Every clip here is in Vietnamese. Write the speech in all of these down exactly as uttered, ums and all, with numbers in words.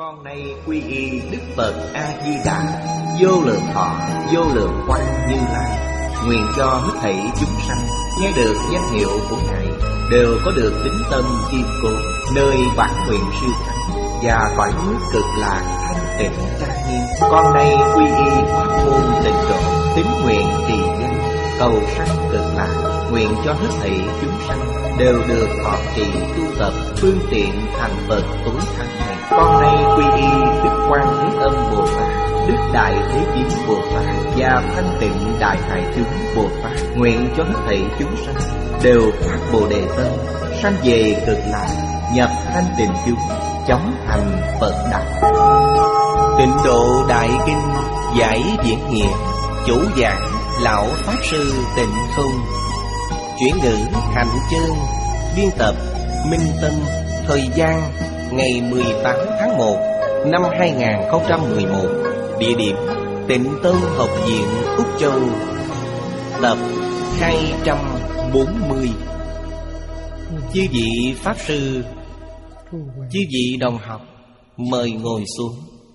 Con nay quy y Đức Phật A-di-đà, vô lượng thọ, vô lượng quang Như Lai. Nguyện cho hết thảy chúng sanh nghe được danh hiệu của Ngài đều có được tín tâm kiên cố, nơi bản nguyện siêu thắng và cõi nước cực lạc thanh tịnh trang nghiêm. Con nay quy y pháp môn tịnh độ, tín nguyện trì danh, cầu sanh cực lạc. Nguyện cho hết thảy chúng sanh đều được thọ trì tu tập phương tiện thành Phật tối thắng này. Con nay quy y Đức Quan Thế Âm Bồ Tát, Đức Đại Thế Chí Bồ Tát và Thanh Tịnh Đại Hải Chúng Bồ Tát. Nguyện cho hết thảy chúng sanh đều phát Bồ Đề tâm, sanh về cực lạc, nhập thanh tịnh chúng, chóng thành Phật đạo. Tịnh Độ Đại Kinh giải diễn nghĩa, chủ giảng lão pháp sư Tịnh Không, chuyển ngữ Hạnh Chương, biên tập Minh Tâm. Thời gian ngày mười tám tháng một năm hai nghìn không trăm mười một. Địa điểm Tịnh Tông Học viện Úc Châu. Tập hai trăm bốn mươi. Chư vị pháp sư, chư vị đồng học, mời ngồi xuống.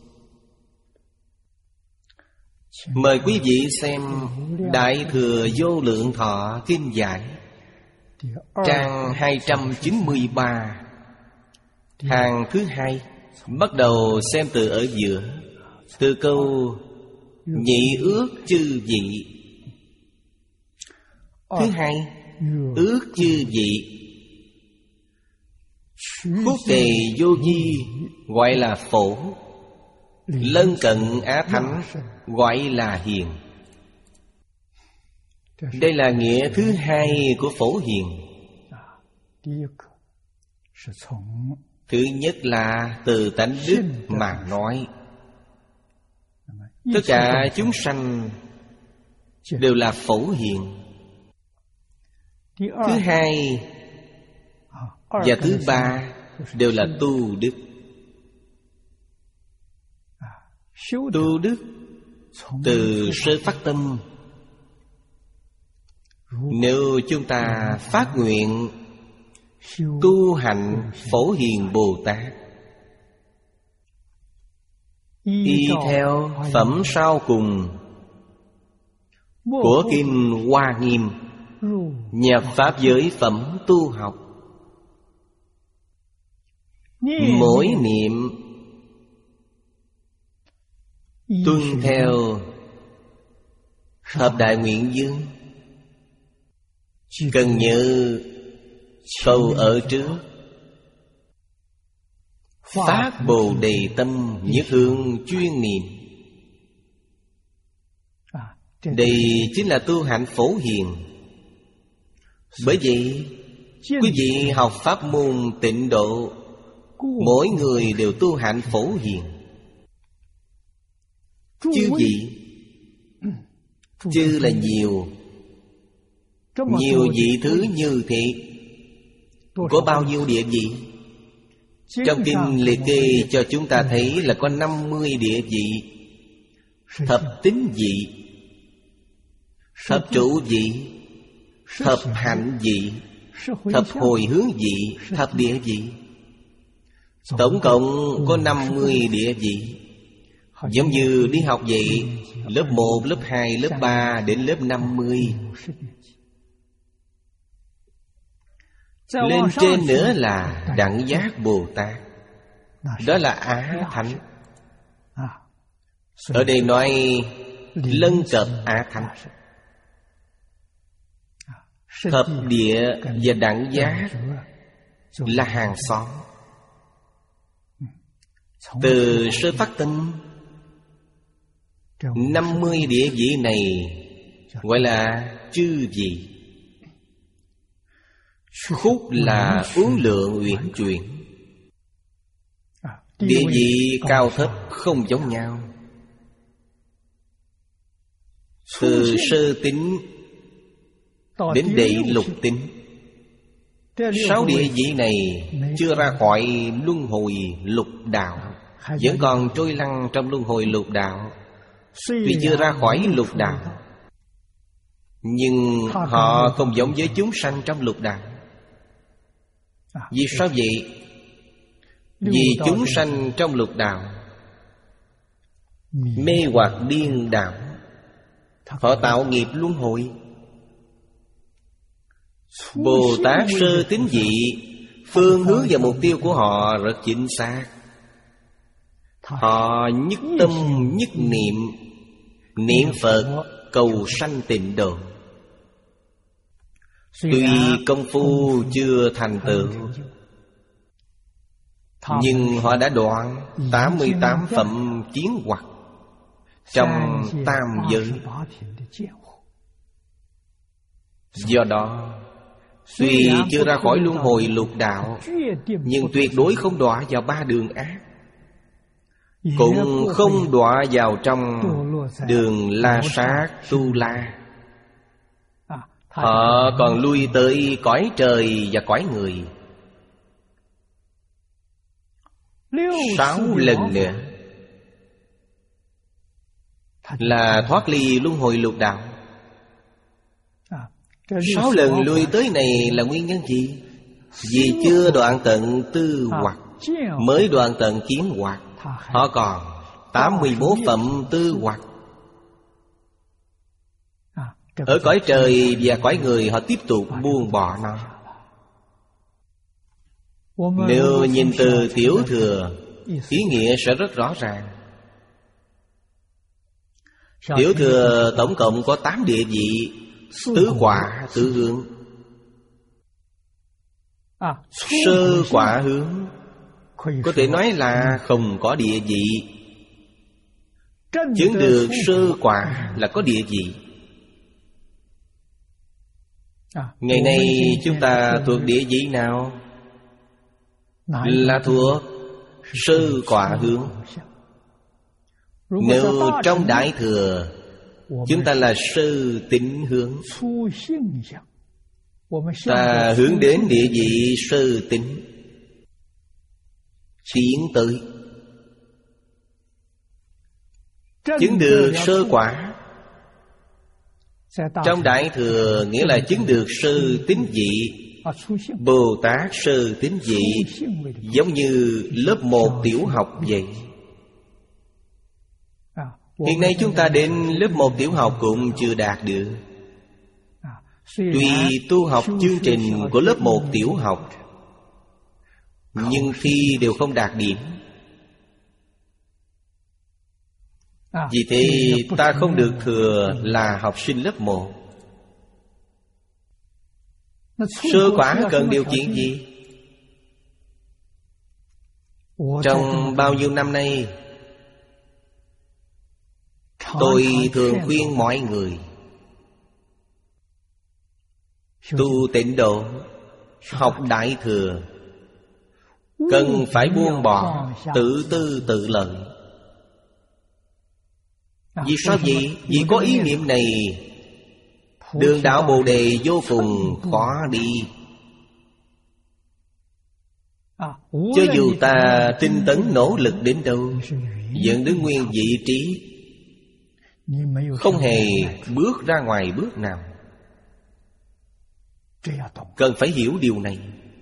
Mời quý vị xem Đại Thừa Vô Lượng Thọ Kinh Giải, trang hai trăm chín mươi ba, hàng thứ hai. Bắt đầu xem từ ở giữa, từ câu nhị ước chư vị. Thứ hai, ước chư vị. Phúc Tề Vô Vi gọi là Phổ, lân cận Á Thánh gọi là Hiền. Đây là nghĩa thứ hai của Phổ Hiền. Thứ nhất là từ tánh đức mà nói. Tất cả chúng sanh đều là Phổ Hiền. Thứ hai và thứ ba đều là tu đức. Tu đức từ sơ phát tâm. Nếu chúng ta phát nguyện tu hành Phổ Hiền Bồ Tát, y theo phẩm sau cùng của Kinh Hoa Nghiêm, nhập pháp giới phẩm tu học, mỗi niệm tuân theo Thập Đại Nguyện Dương. Cần nhớ câu ở trước: phát Bồ Đề tâm, nhất hướng chuyên niệm. Đây chính là tu hạnh Phổ Hiền. Bởi vậy quý vị học pháp môn Tịnh Độ, mỗi người đều tu hạnh Phổ Hiền. Chư vị, chư là nhiều, nhiều vị thứ như thế. Có bao nhiêu địa vị? Trong kinh liệt kê cho chúng ta thấy là có năm mươi địa vị: thập tín vị, thập trụ vị, thập hạnh vị, thập hồi hướng vị, thập địa vị. Tổng cộng có năm mươi địa vị. Giống như đi học vậy, lớp một, lớp hai, lớp ba đến lớp năm mươi. Lên trên nữa là Đẳng Giác Bồ Tát, đó là Á Thánh. Ở đây nói lân cận Á Thánh. Thập địa và Đẳng Giác là hàng xóm. Từ sơ phát tâm, năm mươi địa vị này gọi là chư vị. Khúc là uốn lượn uyển chuyển. Địa vị cao thấp không giống nhau. Từ sơ tính đến đệ lục tính, sáu địa vị này chưa ra khỏi luân hồi lục đạo, vẫn còn trôi lăn trong luân hồi lục đạo. Tuy chưa ra khỏi lục đạo, nhưng họ không giống với chúng sanh trong lục đạo. Vì sao vậy? Vì chúng sanh trong lục đạo mê hoặc điên đảo, họ tạo nghiệp luân hồi. Bồ Tát sơ tín vị, phương hướng và mục tiêu của họ rất chính xác. Họ nhất tâm nhất niệm, niệm Phật cầu sanh tịnh độ. Tuy công phu chưa thành tựu, nhưng họ đã đoạn tám mươi tám phẩm kiến hoặc trong tam giới. Do đó, tuy chưa ra khỏi luân hồi lục đạo, nhưng tuyệt đối không đọa vào ba đường ác, cũng không đọa vào trong đường la sát tu la. Họ còn lui tới cõi trời và cõi người sáu lần nữa, là thoát ly luân hồi lục đạo. Sáu lần lui tới này là nguyên nhân gì? Vì chưa đoạn tận tư hoặc, mới đoạn tận kiến hoặc. Họ còn tám mươi mốt phẩm tư hoặc. Ở cõi trời và cõi người họ tiếp tục buông bỏ nó. Nếu nhìn từ tiểu thừa, ý nghĩa sẽ rất rõ ràng. Tiểu thừa tổng cộng có tám địa vị, tứ quả tứ hướng. Sơ quả hướng có thể nói là không có địa vị. Chứng được sơ quả là có địa vị. Ngày nay chúng ta thuộc địa vị nào? Là thuộc sơ quả hướng. Nếu trong Đại Thừa, chúng ta là sơ tín hướng, ta hướng đến địa vị sơ tín, tiến tới chứng được sơ quả. Trong Đại Thừa nghĩa là chứng được sơ tín vị. Bồ Tát sơ tín vị giống như lớp một tiểu học vậy. Hiện nay chúng ta đến lớp một tiểu học cũng chưa đạt được. Tuy tu học chương trình của lớp một tiểu học, nhưng khi đều không đạt điểm. Vì thế ta không được thừa là học sinh lớp một. Sơ quả cần điều kiện gì? Trong bao nhiêu năm nay, tôi thường khuyên mọi người tu tịnh độ, học Đại Thừa, cần phải buông bỏ tự tư tự lợi. Vì sao vậy? Vì có ý niệm này, đường đạo Bồ Đề vô cùng khó đi. Cho dù ta tinh tấn nỗ lực đến đâu, vẫn đứng nguyên vị trí, không hề bước ra ngoài bước nào. Cần phải hiểu điều này.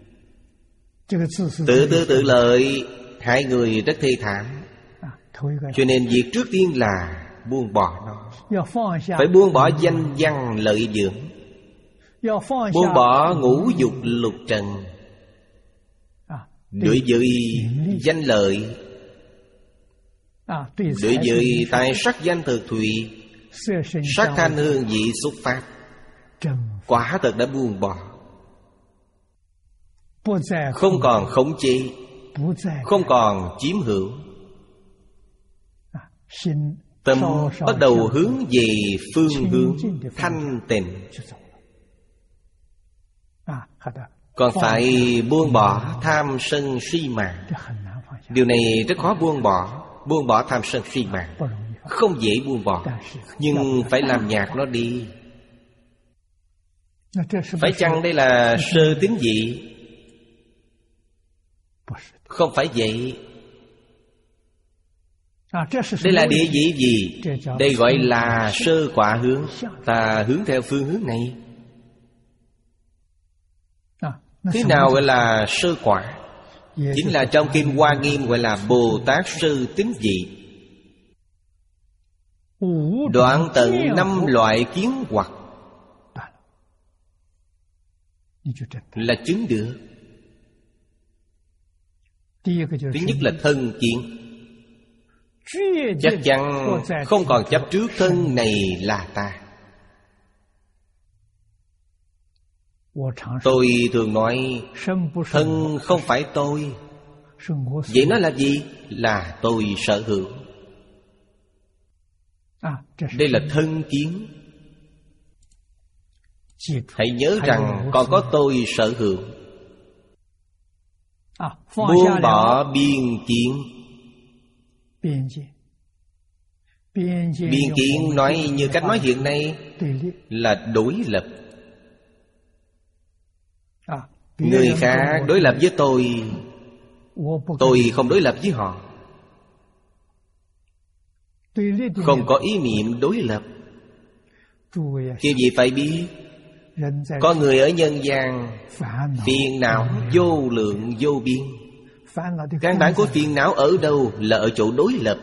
Tự tư tự lợi hại người rất thê thảm. Cho nên việc trước tiên là buông bỏ nó. Phải buông bỏ danh văn lợi dưỡng, buông bỏ ngũ dục lục trần. Đối với danh lợi, đối với tài sắc danh thực thùy, sắc thanh hương vị xúc pháp, quả thật đã buông bỏ. Không còn khống chế, không còn chiếm hữu. Tâm bắt đầu hướng về phương hướng thanh tịnh. Còn phải buông bỏ tham sân si mạng. Điều này rất khó buông bỏ. Buông bỏ tham sân si mạng không dễ buông bỏ, nhưng phải làm nhạt nó đi. Phải chăng đây là sơ tín vị? Không phải vậy. Đây là địa vị gì? Đây gọi là sơ quả hướng. Ta hướng theo phương hướng này. Thế nào gọi là sơ quả? chính là trong Kinh Hoa Nghiêm gọi là Bồ Tát Sư Tín Vị. Đoạn tận năm loại kiến hoặc là chứng được. Thứ nhất là thân kiến, chắc chắn không còn chấp trước thân này là ta. Tôi thường nói thân không phải tôi. Vậy nó là gì? Là tôi sở hữu. Đây là thân kiến. Hãy nhớ rằng còn có tôi sở hữu. Buông bỏ biên kiến. Biên kiến nói như cách nói hiện nay là đối lập. Người khác đối lập với tôi, tôi không đối lập với họ. Không có ý niệm đối lập. Khi gì phải biết, có người ở nhân gian phiền não vô lượng vô biên. Căn bản của phiền não ở đâu? Là ở chỗ đối lập.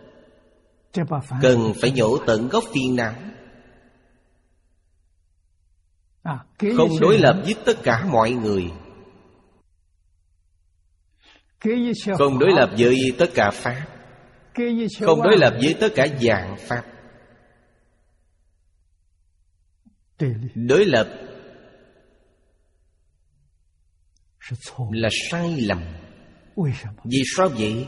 Cần phải nhổ tận gốc phiền não. Không đối lập với tất cả mọi người, không đối lập với tất cả pháp, không đối lập với tất cả dạng pháp. Đối lập là sai lầm. Vì sao vậy?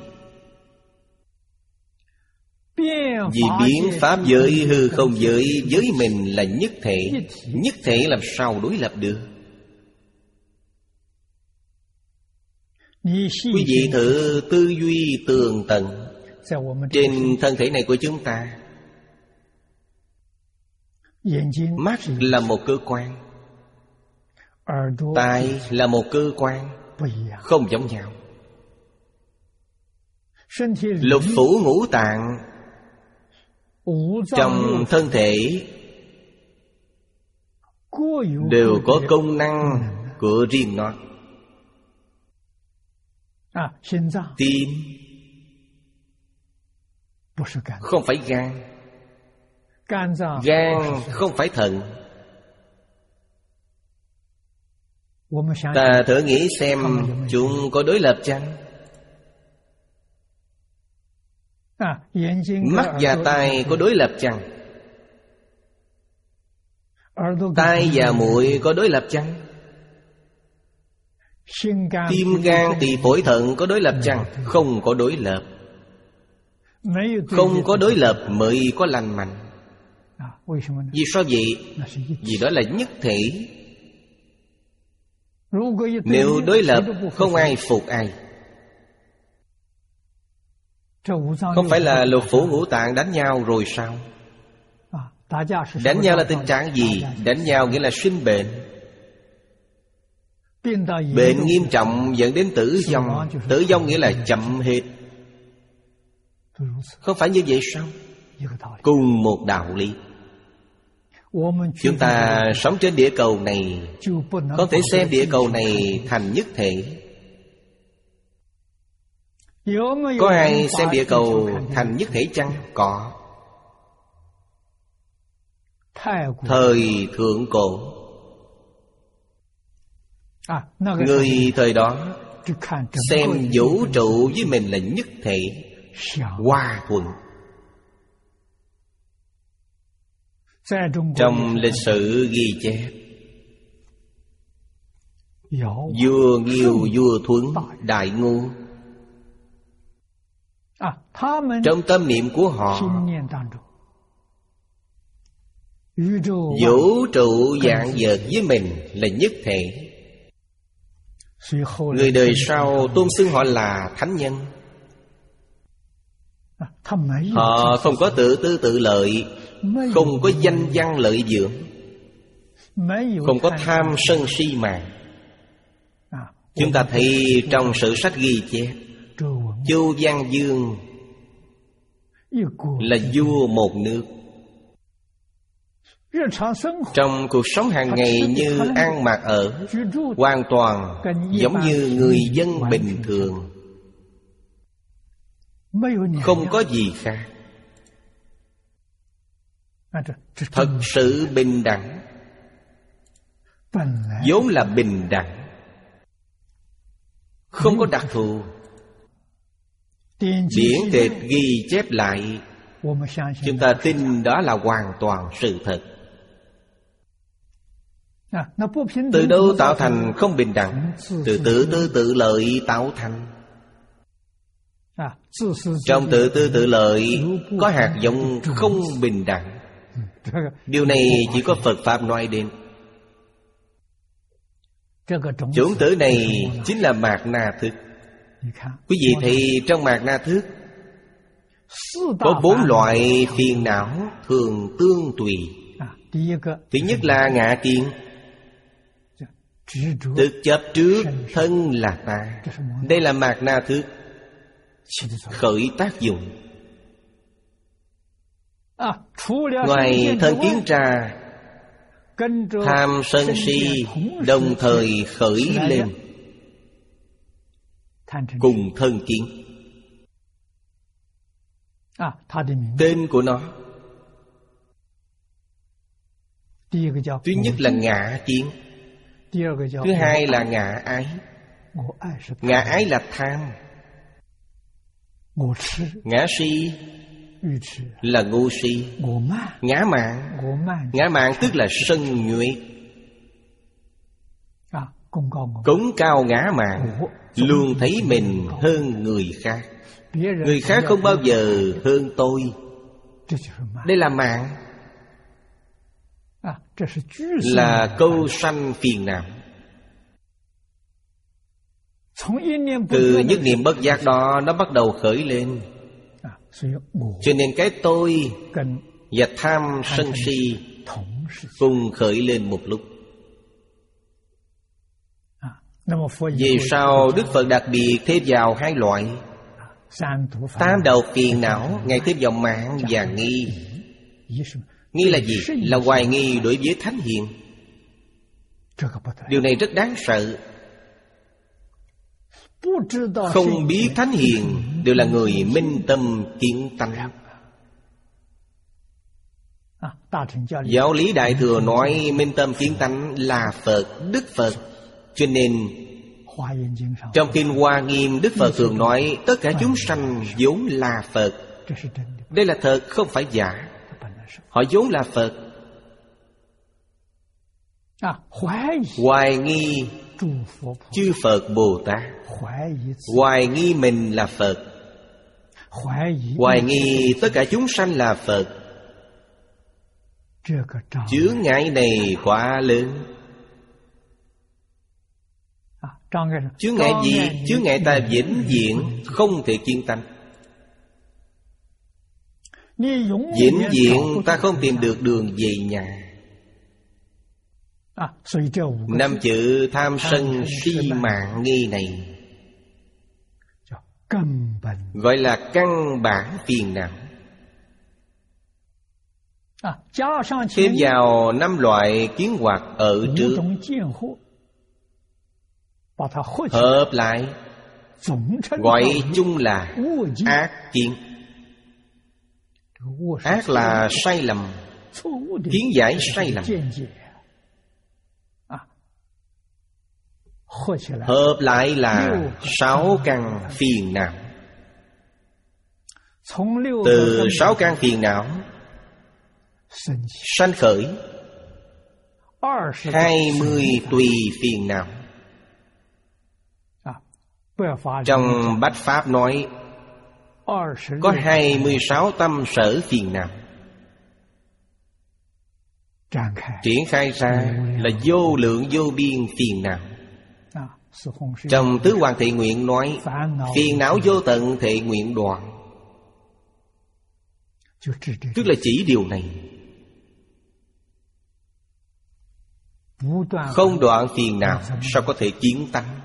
Vì biến pháp giới hư không giới với mình là nhất thể. Nhất thể làm sao đối lập được? Quý vị thử tư duy tường tận. Trên thân thể này của chúng ta, mắt là một cơ quan, tai là một cơ quan, không giống nhau. Lục phủ ngũ tạng trong thân thể đều có công năng của riêng nó. Tim không phải gan, gan không phải thận. Ta thử nghĩ xem chúng có đối lập chăng? Mắt và tai có đối lập chăng? Tai và mũi có đối lập chăng? Tim, gan, tỳ, phổi, thận có đối lập chăng? Không có đối lập. Không có đối lập mới có lành mạnh. Vì sao vậy? Vì đó là nhất thể. Nếu đối lập, không ai phục ai. Không phải là lục phủ ngũ tạng đánh nhau rồi sao? Đánh nhau là tình trạng gì? Đánh nhau nghĩa là sinh bệnh. Bệnh nghiêm trọng dẫn đến tử vong. Tử vong nghĩa là chậm hết. Không phải như vậy sao? Cùng một đạo lý. Chúng ta sống trên địa cầu này, không thể xem địa cầu này thành nhất thể. Có ai xem địa cầu thành nhất thể chăng? Có. Thời thượng cổ, người thời đó xem vũ trụ với mình là nhất thể, hòa thuận. Trong lịch sử ghi chép, vua Nghiêu, vua Thuấn, Đại Ngô, trong tâm niệm của họ, vũ trụ vạn vật với mình là nhất thể. Người đời sau tôn xưng họ là thánh nhân. Họ không có tự tư tự lợi, không có danh văn lợi dưỡng, không có tham sân si mạng. Chúng ta thấy trong sử sách ghi chép, Chu Văn Dương là vua một nước, Trong cuộc sống hàng ngày như ăn mặc ở, hoàn toàn giống như người dân bình thường, không có gì khác. Thật sự bình đẳng, vốn là bình đẳng, không có đặc thù. Điển tịch ghi chép lại, chúng ta tin đó là hoàn toàn sự thật. Từ đâu tạo thành không bình đẳng? Từ tự tư tự lợi tạo thành. Trong tự tư tự lợi có hạt giống không bình đẳng. Điều này chỉ có Phật Pháp nói đến. Chủng tử này chính là mạt na thức. Quý vị thấy trong mạt na thức có bốn loại phiền não thường tương tùy. Thứ nhất là ngã kiến, tức chấp trước thân là ta. Đây là mạt na thức khởi tác dụng. Ngoài thân kiến ra, tham sân si đồng thời khởi lên cùng thân kiến. Tên của nó thứ nhất là ngã kiến, thứ hai là ngã ái. Ngã ái là tham, ngã si là ngu si, ngã mạn. Ngã mạn tức là sân nhuệ. Cống cao ngã mạn, luôn thấy mình hơn người khác. Người khác không bao giờ hơn tôi. Đây là mạn, là câu sanh phiền não. Từ nhất niệm bất giác đó nó bắt đầu khởi lên. Cho nên cái tôi và tham sân si cùng khởi lên một lúc. Vì sao Đức Phật đặc biệt thêm vào hai loại? Tam đầu phiền não Ngài thêm vào mạn và nghi. Nghi là gì? Là hoài nghi đối với thánh hiền. Điều này rất đáng sợ. Không biết thánh hiền đều là người minh tâm kiến tánh. Giáo lý Đại Thừa nói minh tâm kiến tánh là Phật, Đức Phật. Cho nên trong Kinh Hoa Nghiêm, Đức Phật thường nói tất cả chúng sanh vốn là Phật. Đây là thật, không phải giả. Họ vốn là Phật. Hoài nghi chư Phật Bồ Tát, hoài nghi mình là Phật, hoài nghi tất cả chúng sanh là Phật. Chướng ngại này quá lớn. Chướng ngại gì? Chướng ngại ta vĩnh viễn không thể kiên tánh. Vĩnh viễn ta không tìm được đường về nhà. Năm chữ tham sân si mạng nghi này gọi là căn bản phiền não. Thêm vào năm loại kiến hoặc ở trước, hợp lại gọi chung là ác kiến. Ác là sai lầm, kiến giải sai lầm. Hợp lại là sáu căn phiền não. Từ sáu căn phiền não sanh khởi hai mươi tùy phiền não. Trong Bách Pháp nói có hai mươi sáu tâm sở phiền não. Triển khai ra là vô lượng vô biên phiền não. Trong Tứ Hoàng Thệ Nguyện nói phiền não vô tận thệ nguyện đoạn. Tức là chỉ điều này. Không đoạn phiền não sao có thể kiến tánh?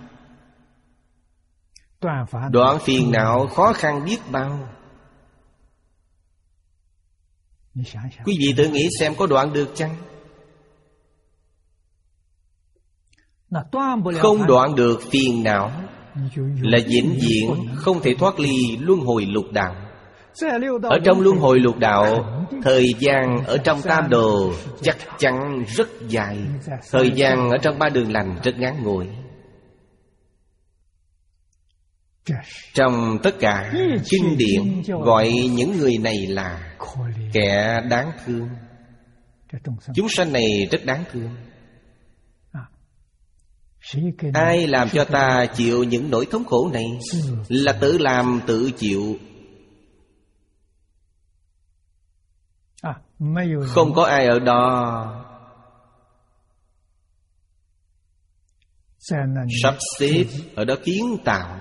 Đoạn phiền não khó khăn biết bao. Quý vị tự nghĩ xem có đoạn được chăng? Không đoạn được phiền não là vĩnh viễn không thể thoát ly luân hồi lục đạo. Ở trong luân hồi lục đạo, thời gian ở trong tam đồ chắc chắn rất dài. Thời gian ở trong ba đường lành rất ngắn ngủi. Trong tất cả kinh điển gọi những người này là kẻ đáng thương. Chúng sanh này rất đáng thương. Ai làm cho ta chịu những nỗi thống khổ này? Là tự làm tự chịu. Không có ai ở đó sắp xếp, ở đó kiến tạo,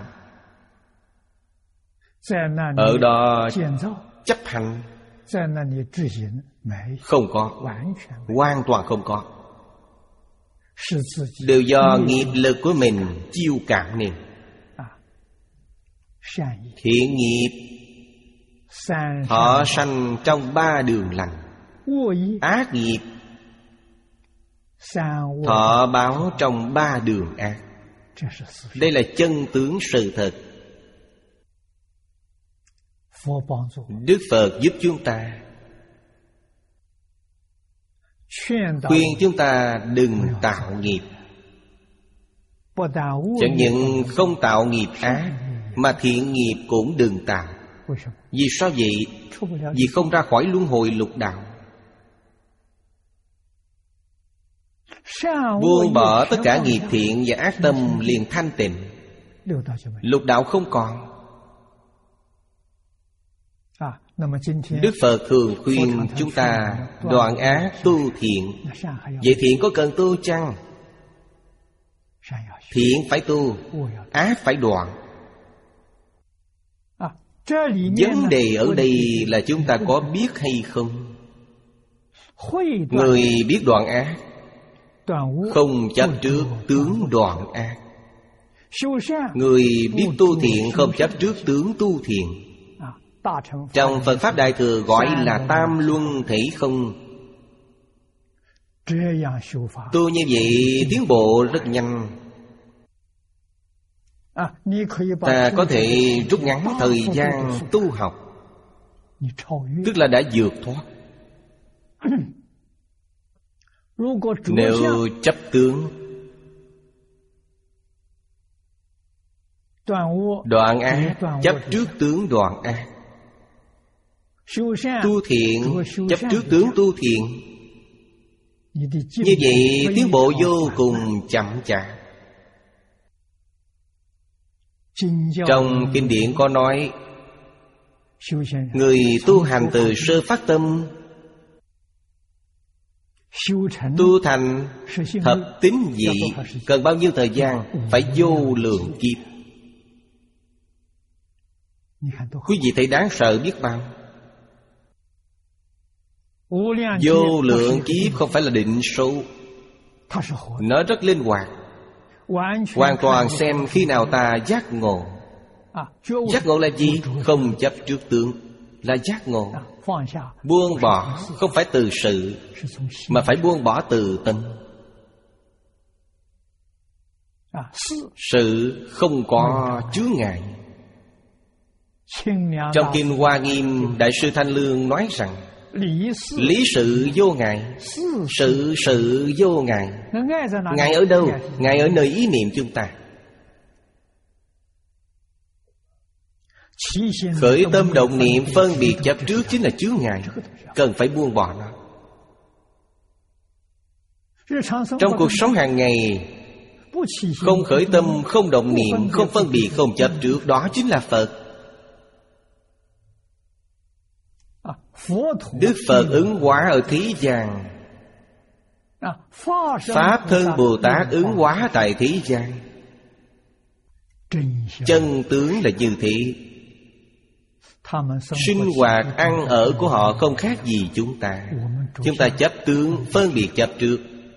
ở đó chấp hành. Không có, hoàn toàn không có. Đều do nghiệp lực của mình chiêu cảm nên. Thiện nghiệp họ sanh trong ba đường lành. Ác nghiệp họ báo trong ba đường ác. Đây là chân tướng sự thật. Đức Phật giúp chúng ta, khuyên chúng ta đừng tạo nghiệp. Chẳng những không tạo nghiệp ác, mà thiện nghiệp cũng đừng tạo. Vì sao vậy? Vì không ra khỏi luân hồi lục đạo. Buông bỏ tất cả nghiệp thiện và ác tâm liền thanh tịnh. Lục đạo không còn. Đức Phật thường khuyên chúng ta đoạn ác tu thiện. Vậy thiện có cần tu chăng? Thiện phải tu, ác phải đoạn. Vấn đề ở đây là chúng ta có biết hay không? Người biết đoạn ác, không chấp trước tướng đoạn ác. Người biết tu thiện, không chấp trước tướng tu thiện. Trong Phật Pháp Đại Thừa gọi là tam luân thể không. Tu như vậy tiến bộ rất nhanh. Ta có thể rút ngắn thời gian tu học, tức là đã vượt thoát. Nếu chấp tướng, đoạn ác, chấp trước tướng đoạn ác. Tu thiện, chấp trước tướng tu thiện. Như vậy tiến bộ vô cùng chậm chạp. Trong kinh điển có nói, người tu hành từ sơ phát tâm tu thành thập tín vị cần bao nhiêu thời gian? Phải vô lượng kiếp. Quý vị thấy đáng sợ biết bao. Vô lượng kiếp không phải là định số, nó rất linh hoạt. Hoàn toàn xem khi nào ta giác ngộ. Giác ngộ là gì? Không chấp trước tướng là giác ngộ. Buông bỏ không phải từ sự, mà phải buông bỏ từ tâm. Sự không có chướng ngại. Trong Kinh Hoa Nghiêm, Đại sư Thanh Lương nói rằng lý sự vô ngại, sự sự vô ngại. Ngại ở đâu? Ngại ở nơi ý niệm chúng ta. Khởi tâm động niệm phân biệt chấp trước chính là chướng ngại, cần phải buông bỏ nó. Trong cuộc sống hàng ngày, không khởi tâm, không động niệm, không phân biệt, không chấp trước, đó chính là Phật. Đức Phật ứng hóa ở thế gian, Pháp Thân Bồ Tát ứng hóa tại thế gian. Chân tướng là như thế. Sinh hoạt ăn ở của họ không khác gì chúng ta. Chúng ta chấp tướng, phân biệt chấp trước.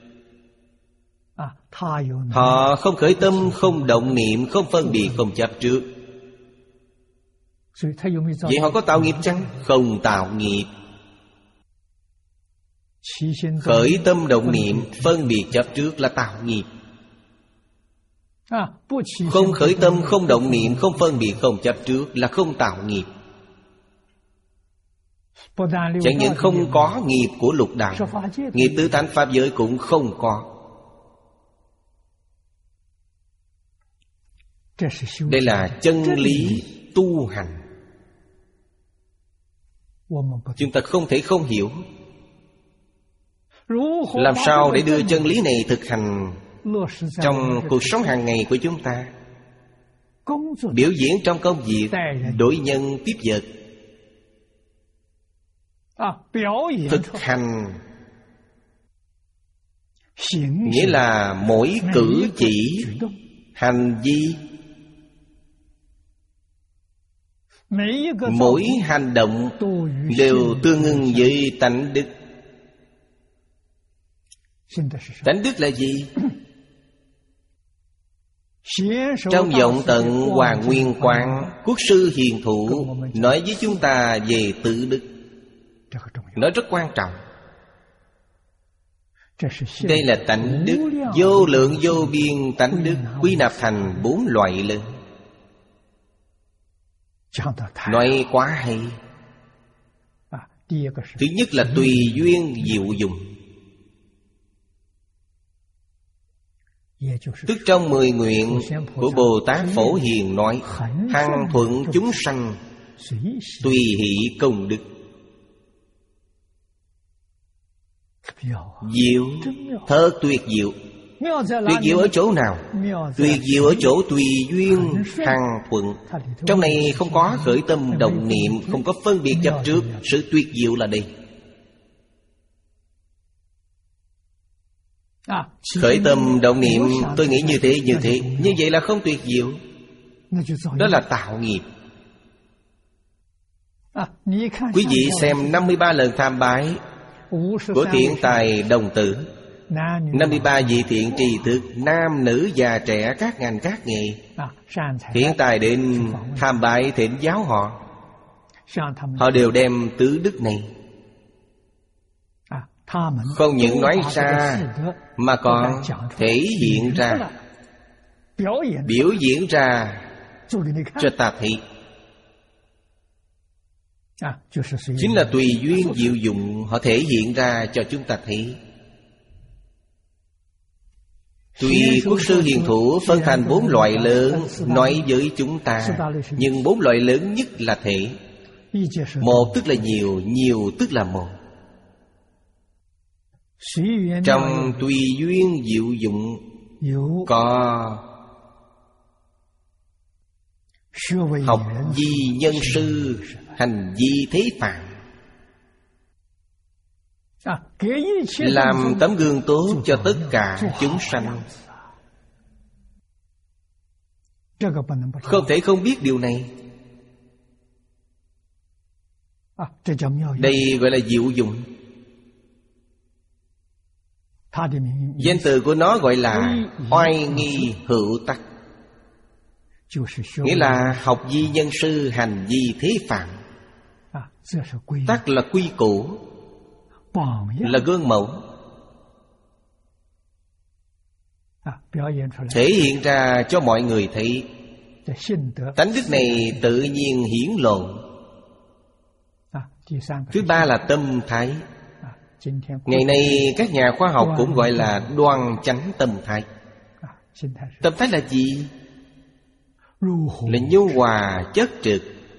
Họ không khởi tâm, không động niệm, không phân biệt, không chấp trước. Vậy họ có tạo nghiệp chăng? Không tạo nghiệp. Khởi tâm động niệm phân biệt chấp trước là tạo nghiệp. Không khởi tâm, không động niệm, không phân biệt, không chấp trước là không tạo nghiệp. Chẳng những không có nghiệp của lục đạo, nghiệp tứ tánh pháp giới cũng không có. Đây là chân lý tu hành. Chúng ta không thể không hiểu. Làm sao để đưa chân lý này thực hành trong cuộc sống hàng ngày của chúng ta? Biểu diễn trong công việc, đối nhân tiếp vật. Thực hành nghĩa là mỗi cử chỉ, hành vi, mỗi hành động đều tương ưng với tánh đức. Tánh đức là gì? Trong vọng tận Hoàng Nguyên Quán, Quốc sư hiền thủ nói với chúng ta về tự đức. Nó rất quan trọng. Đây là tánh đức, vô lượng vô biên tánh đức, quy nạp thành bốn loại lớn. Nói quá hay. Thứ nhất là tùy duyên diệu dụng. Tức trong mười nguyện của Bồ Tát Phổ Hiền nói: hằng thuận chúng sanh, tùy hỷ công đức. Diệu, thật tuyệt diệu. Tuyệt diệu ở chỗ nào? Tuyệt diệu ở chỗ tùy duyên hằng thuận. Trong này không có khởi tâm động niệm, không có phân biệt chấp trước. Sự tuyệt diệu là đây. Khởi tâm động niệm, tôi nghĩ như thế, như thế, như vậy là không tuyệt diệu. Đó là tạo nghiệp. Quý vị xem năm mươi ba lần tham bái của thiện tài đồng tử, năm mươi ba vị thiện tri thức, nam nữ già trẻ, các ngành các nghề. Thiện tài đến tham bái thỉnh giáo họ, họ đều đem tứ đức này không những nói ra mà còn thể hiện ra, biểu diễn ra cho ta thấy. Chính là tùy duyên diệu dụng, họ thể hiện ra cho chúng ta thấy. Tuy Quốc sư hiền thủ phân thành bốn loại lớn nói với chúng ta, nhưng bốn loại lớn nhất là thể. Một tức là nhiều, nhiều tức là một. Trong tùy duyên diệu dụng có học vi nhân sư, hành vi thế phạm, làm tấm gương tốt cho tất cả chúng sanh. Không thể không biết điều này. Đây gọi là diệu dụng. Danh từ của nó gọi là oai nghi hữu tắc, nghĩa là học vi nhân sư, hành vi thế phạm. Tắc là quy củ, là gương mẫu, thể hiện ra cho mọi người thấy. Tánh đức này tự nhiên hiển lộ. Thứ ba là tâm thái. Ngày nay các nhà khoa học cũng gọi là đoan chánh tâm thái. Tâm thái là gì? Là nhu hòa chất trực.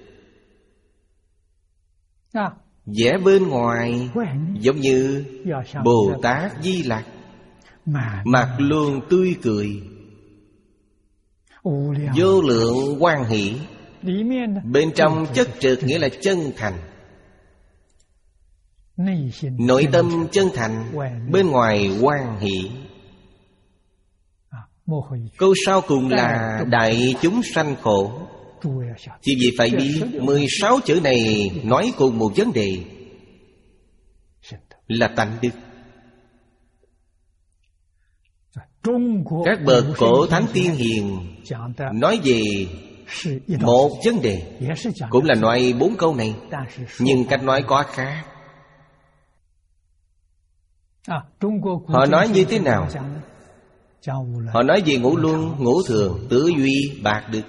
Vẻ bên ngoài giống như Bồ Tát Di Lặc, mặt luôn tươi cười, vô lượng hoan hỷ. Bên trong chất trực nghĩa là chân thành. Nội tâm chân thành, bên ngoài hoan hỷ. Câu sau cùng là đại chúng sanh khổ. Chỉ vì phải biết mười sáu chữ này nói cùng một vấn đề là tánh đức. Các bậc cổ thánh tiên hiền nói về một vấn đề, cũng là nói bốn câu này, nhưng cách nói có khác. Họ nói như thế nào? Họ nói về ngũ luân, ngũ thường, tứ duy, bạc đức.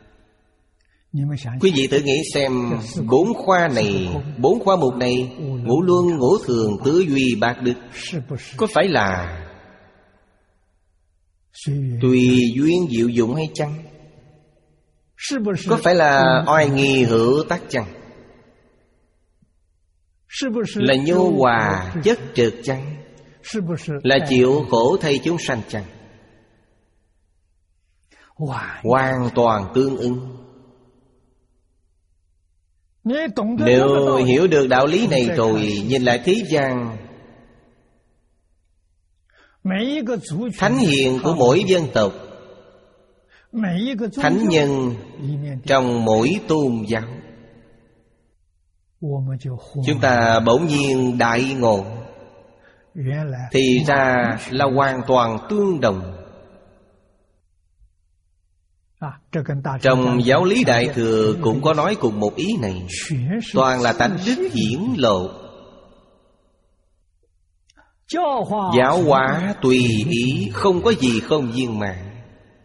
Quý vị thử nghĩ xem, bốn khoa này, bốn khoa mục này, ngũ luân, ngũ thường, tứ duy, bạc đức, có phải là tùy duyên diệu dụng hay chăng? Có phải là oai nghi hữu tác chăng? Là nhu hòa chất trực chăng? Là chịu khổ thay chúng sanh chăng? Hoàn toàn tương ứng. Nếu hiểu được đạo lý này rồi, nhìn lại thế gian, thánh hiền của mỗi dân tộc, thánh nhân trong mỗi tôn giáo, chúng ta bỗng nhiên đại ngộ, thì ra là hoàn toàn tương đồng. Trong giáo lý Đại Thừa cũng có nói cùng một ý này. Toàn là tánh đức hiển lộ. Giáo hóa tùy ý, không có gì không viên mãn.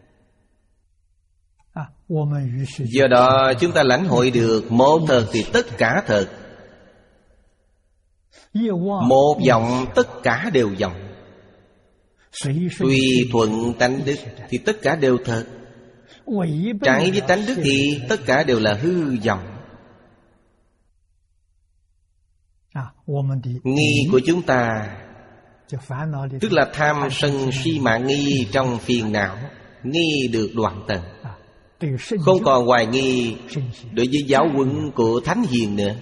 Do đó chúng ta lãnh hội được một thật thì tất cả thật, một vọng tất cả đều vọng. Tùy thuận tánh đức thì tất cả đều thật, trái với tánh đức thì tất cả đều là hư vọng. Nghi của chúng ta, tức là tham sân si mạng nghi trong phiền não, nghi được đoạn tận, không còn hoài nghi đối với giáo huấn của thánh hiền nữa.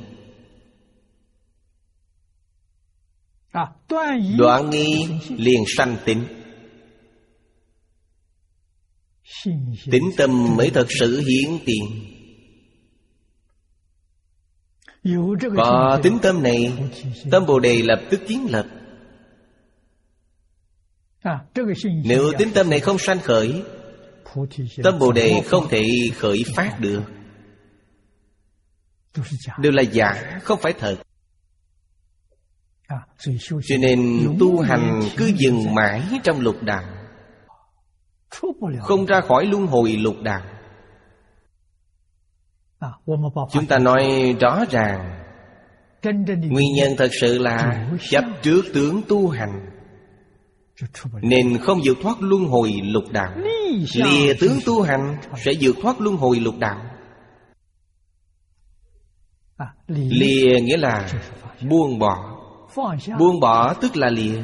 Đoạn nghi liền sanh tín. Tín tâm mới thật sự hiển tiền. Có tín tâm này, tâm Bồ Đề lập tức kiến lập. Nếu tín tâm này không sanh khởi, tâm Bồ Đề không thể khởi phát được. Đều là giả, không phải thật. Cho nên tu hành cứ dừng mãi trong lục đạo, không ra khỏi luân hồi lục đạo. Chúng ta nói rõ ràng, nguyên nhân thật sự là chấp trước tướng tu hành, nên không vượt thoát luân hồi lục đạo. Lìa tướng tu hành sẽ vượt thoát luân hồi lục đạo. Lìa nghĩa là buông bỏ. Buông bỏ tức là lìa.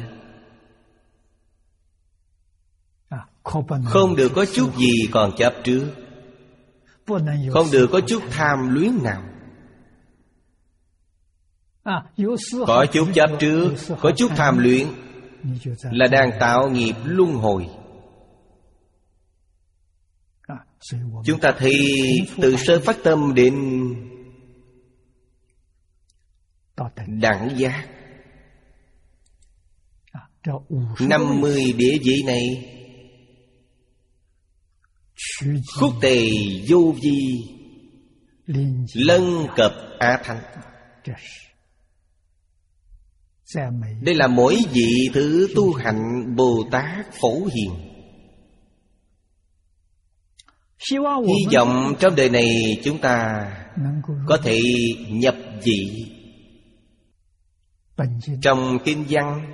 Không được có chút gì còn chấp trước, không được có chút tham luyến nào. Có chút chấp trước, có chút tham luyến là đang tạo nghiệp luân hồi. Chúng ta thấy từ sơ phát tâm đến đẳng giác, năm mươi địa vị này khúc tề vô vi, lân cập á thánh. Đây là mỗi vị thứ tu hành Bồ Tát phổ hiền. Hy vọng trong đời này chúng ta có thể nhập vị. Trong kinh văn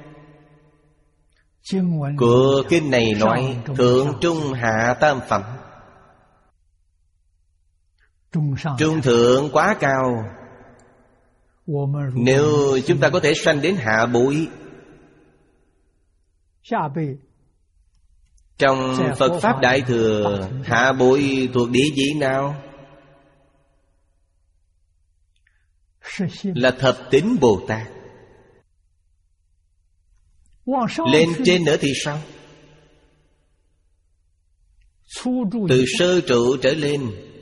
của kinh này nói thượng trung hạ tam phẩm. Trung thượng quá cao, nếu chúng ta có thể sanh đến hạ bối. Trong Phật Pháp Đại Thừa, hạ bối thuộc địa vị nào? Là thập tín Bồ Tát. Lên trên nữa thì sao? Từ sơ trụ trở lên,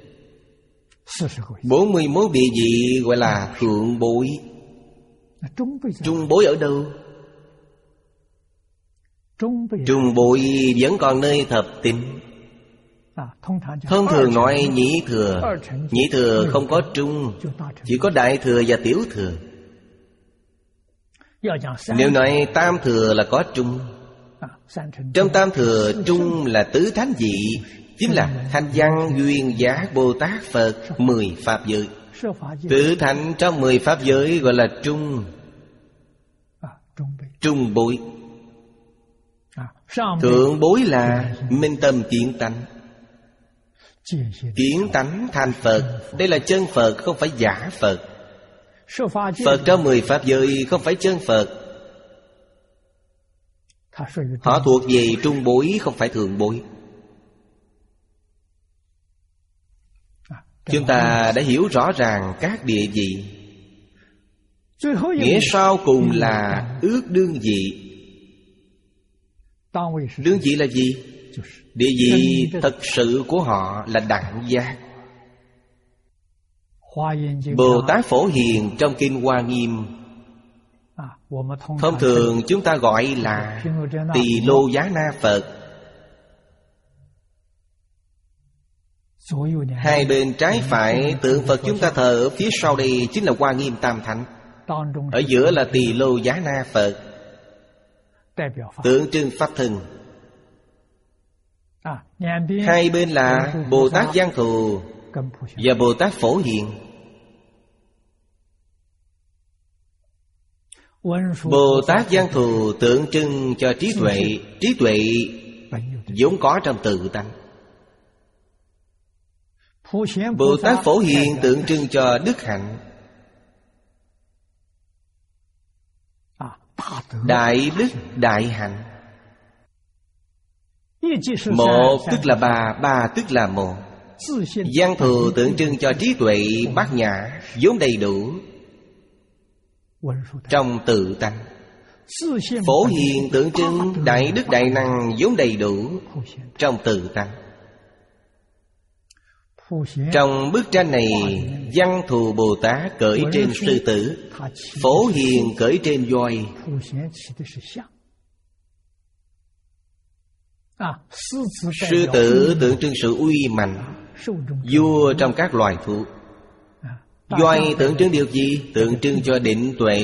bốn mươi mốt địa vị gọi là thượng bối. Trung bối ở đâu? Trung bối vẫn còn nơi thập tín. Thông thường nói nhị thừa. Nhị thừa không có trung, chỉ có đại thừa và tiểu thừa. Nếu nói tam thừa là có trung, trong tam thừa trung là tứ thánh vị, chính là Thanh Văn, Duyên, Giác, Bồ Tát, Phật, mười pháp giới. Tứ thánh trong mười pháp giới gọi là trung. Trung bối. Thượng bối là minh tâm kiến tánh. Kiến tánh thành Phật. Đây là chân Phật, không phải giả Phật. Phật trong mười pháp giới không phải chân Phật. Họ thuộc về trung bối, không phải thượng bối. Chúng ta đã hiểu rõ ràng các địa vị. Nghĩa sau cùng là ước đương vị. Đương vị là gì? Địa vị thật sự của họ là đẳng giác. Bồ Tát Phổ Hiền trong Kinh Hoa Nghiêm, thông thường chúng ta gọi là Tỳ Lô Giá Na Phật. Hai bên trái phải tượng Phật chúng ta thờ ở phía sau đây chính là Hoa Nghiêm Tam Thánh. Ở giữa là Tỳ Lô Giá Na Phật, tượng trưng pháp thân. Hai bên là Bồ Tát Văn Thù và Bồ Tát Phổ Hiền. Bồ Tát Văn Thù tượng trưng cho trí tuệ. Trí tuệ vốn có trong tự tánh. Bồ Tát Phổ Hiền tượng trưng cho đức hạnh. Đại đức, đại hạnh. Một tức là ba, ba tức là một. Văn Thù tượng trưng cho trí tuệ bát nhã vốn đầy đủ trong tự tánh. Phổ Hiền tượng trưng đại đức đại năng vốn đầy đủ trong tự tánh. Trong bức tranh này, Văn Thù Bồ Tát cởi trên sư tử, Phổ Hiền cởi trên voi. Sư tử tượng trưng sự uy mạnh, vua trong các loài thú. Voi tượng trưng điều gì? Tượng trưng cho định tuệ.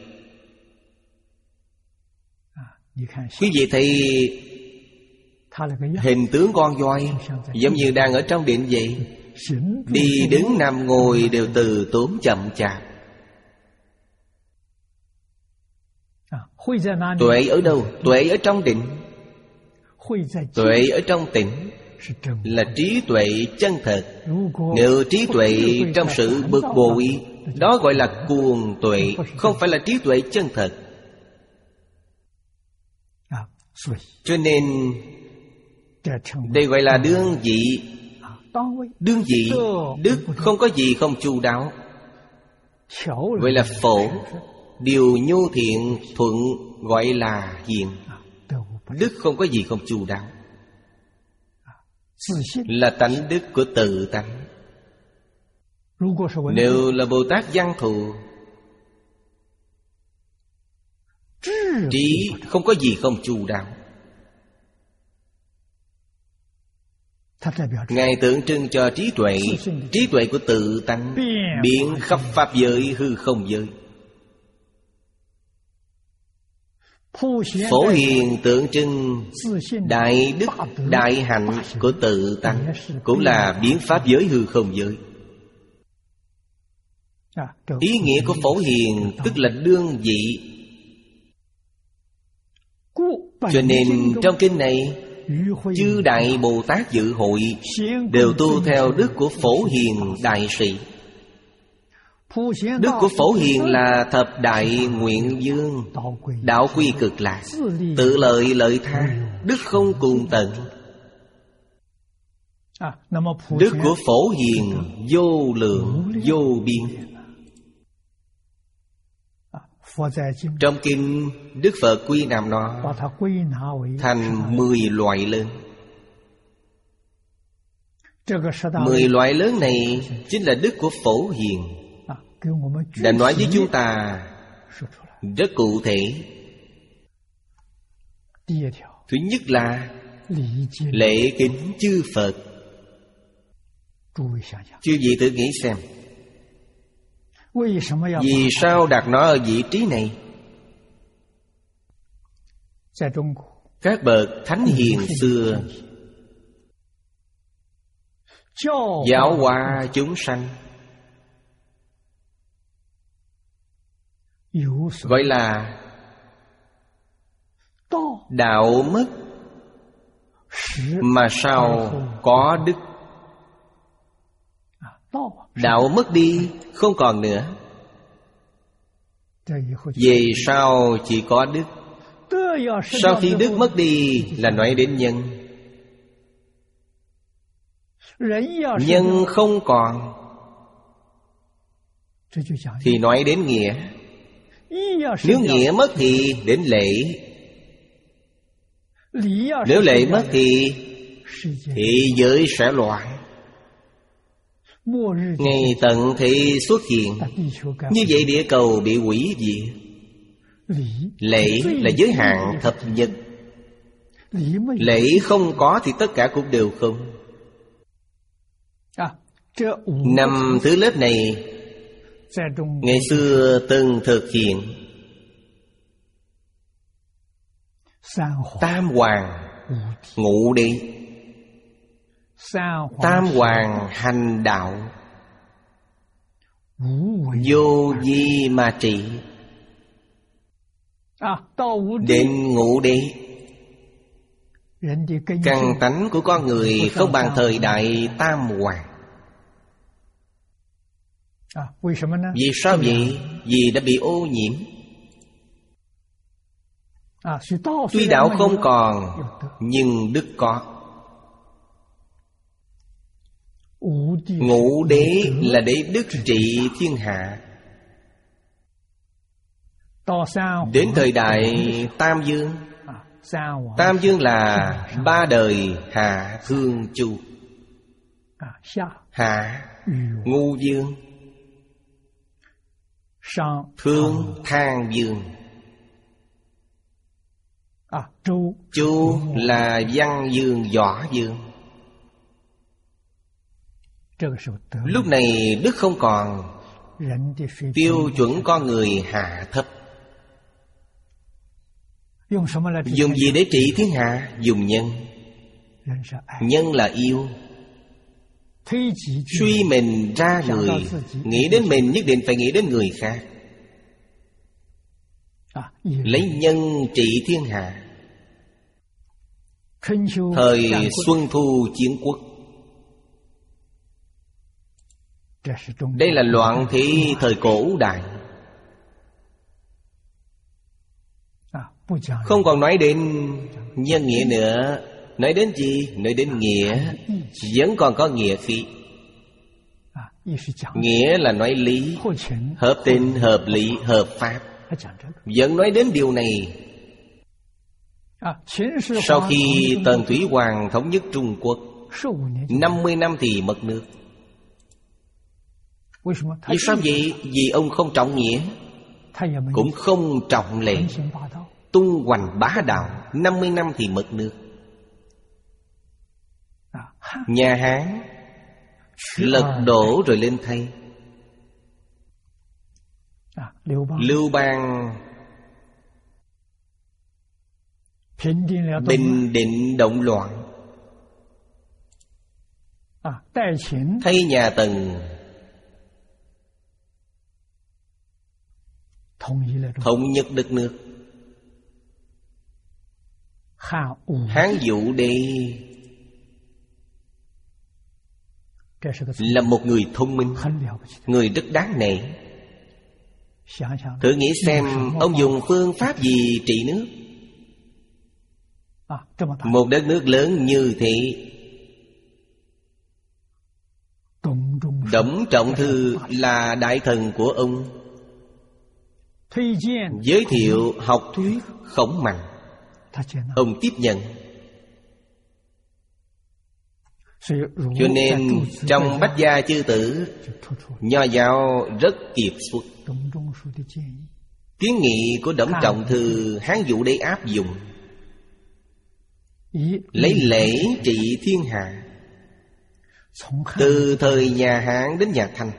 Quý vị thấy hình tướng con voi giống như đang ở trong định vậy. Đi đứng nằm ngồi đều từ tốn chậm chạp. Tuệ ở đâu? Tuệ ở trong định. Tuệ ở trong tỉnh là trí tuệ chân thật. Nếu trí tuệ trong sự bực bội, đó gọi là cuồng tuệ, không phải là trí tuệ chân thật. Cho nên đây gọi là đương vị. Đương vị, đức không có gì không chu đáo. Gọi là phổ. Điều nhu thiện thuận gọi là hiền. Đức không có gì không chu đáo, là tánh đức của tự tánh. Nếu là Bồ Tát Văn Thù, trí không có gì không chu đáo. Ngài tượng trưng cho trí tuệ. Trí tuệ của tự tánh biến khắp pháp giới hư không giới. Phổ Hiền tượng trưng đại đức đại hạnh của tự tánh, cũng là biến pháp giới hư không giới. Ý nghĩa của Phổ Hiền tức là đương vị. Cho nên trong kinh này, chư Đại Bồ Tát dự hội đều tu theo đức của Phổ Hiền đại sĩ. Đức của Phổ Hiền là thập đại nguyện dương, đạo quy cực lạc, tự lợi lợi tha, đức không cùng tận. Đức của Phổ Hiền vô lượng vô biên. Trong kinh, Đức Phật quy nạp nó thành mười loại lớn. Mười loại lớn này chính là đức của Phổ Hiền, đã nói với chúng ta rất cụ thể. Thứ nhất là lễ kính chư Phật. Chư vị tự nghĩ xem, vì sao đặt nó ở vị trí này? Các bậc thánh hiền xưa giáo hóa chúng sanh, gọi là đạo mất mà sao có đức. Đạo mất đi không còn nữa, về sau chỉ có đức. Sau khi đức mất đi là nói đến nhân. Nhân không còn thì nói đến nghĩa. Nếu nghĩa mất thì đến lễ. Nếu lễ mất thì thế giới sẽ loạn, ngày tận thế xuất hiện. Như vậy địa cầu bị hủy diệt. Lễ là giới hạn thập nhất. Lễ không có thì tất cả cũng đều không. Năm thứ lớp này ngày xưa từng thực hiện. Tam hoàng ngũ đế. Tam hoàng hành đạo, vô vi mà trị. Đến ngũ đế, căn tánh của con người không bằng thời đại tam hoàng. Vì sao vậy? Vì đã bị ô nhiễm. Tuy đạo không còn, nhưng đức có. Ngũ đế là để đức trị thiên hạ. Đến thời đại Tam Dương. Tam Dương là ba đời Hạ Thương Chu. Hạ Ngu Dương, Thương Thang Dương. Chu là Văn Dương Võ Dương. Lúc này đức không còn, tiêu chuẩn con người hạ thấp. Dùng gì để trị thiên hạ? Dùng nhân. Nhân là yêu. Suy mình ra người, nghĩ đến mình nhất định phải nghĩ đến người khác. Lấy nhân trị thiên hạ. Thời Xuân Thu Chiến Quốc. Đây là loạn thế thời cổ đại. Không còn nói đến nhân nghĩa nữa. Nói đến gì? Nói đến nghĩa. Vẫn còn có nghĩa khí. Nghĩa là nói lý, hợp tình, hợp lý, hợp pháp. Vẫn nói đến điều này. Sau khi Tần Thủy Hoàng thống nhất Trung Quốc, năm mươi năm thì mất nước. Vì sao vậy? Vì ông không trọng nghĩa, cũng không trọng lệ, tung hoành bá đạo. Năm mươi năm thì mất nước. Nhà Hán lật đổ rồi lên thay. Lưu Bang bình định động loạn, thay nhà Tần thống nhất đất nước. Hán Vũ Đế là một người thông minh, người rất đáng nể. Thử nghĩ xem ông dùng phương pháp gì trị nước. Một đất nước lớn như thế. Đổng Trọng Thư là đại thần của ông, giới thiệu học thuyết Khổng Mạnh, ông tiếp nhận. Cho nên trong Bách Gia Chư Tử, Nho giáo rất kiệt xuất. Kiến nghị của Đổng Trọng Thư Hán Vũ Đế áp dụng, lấy lễ trị thiên hạ. Từ thời nhà Hán đến nhà Thanh,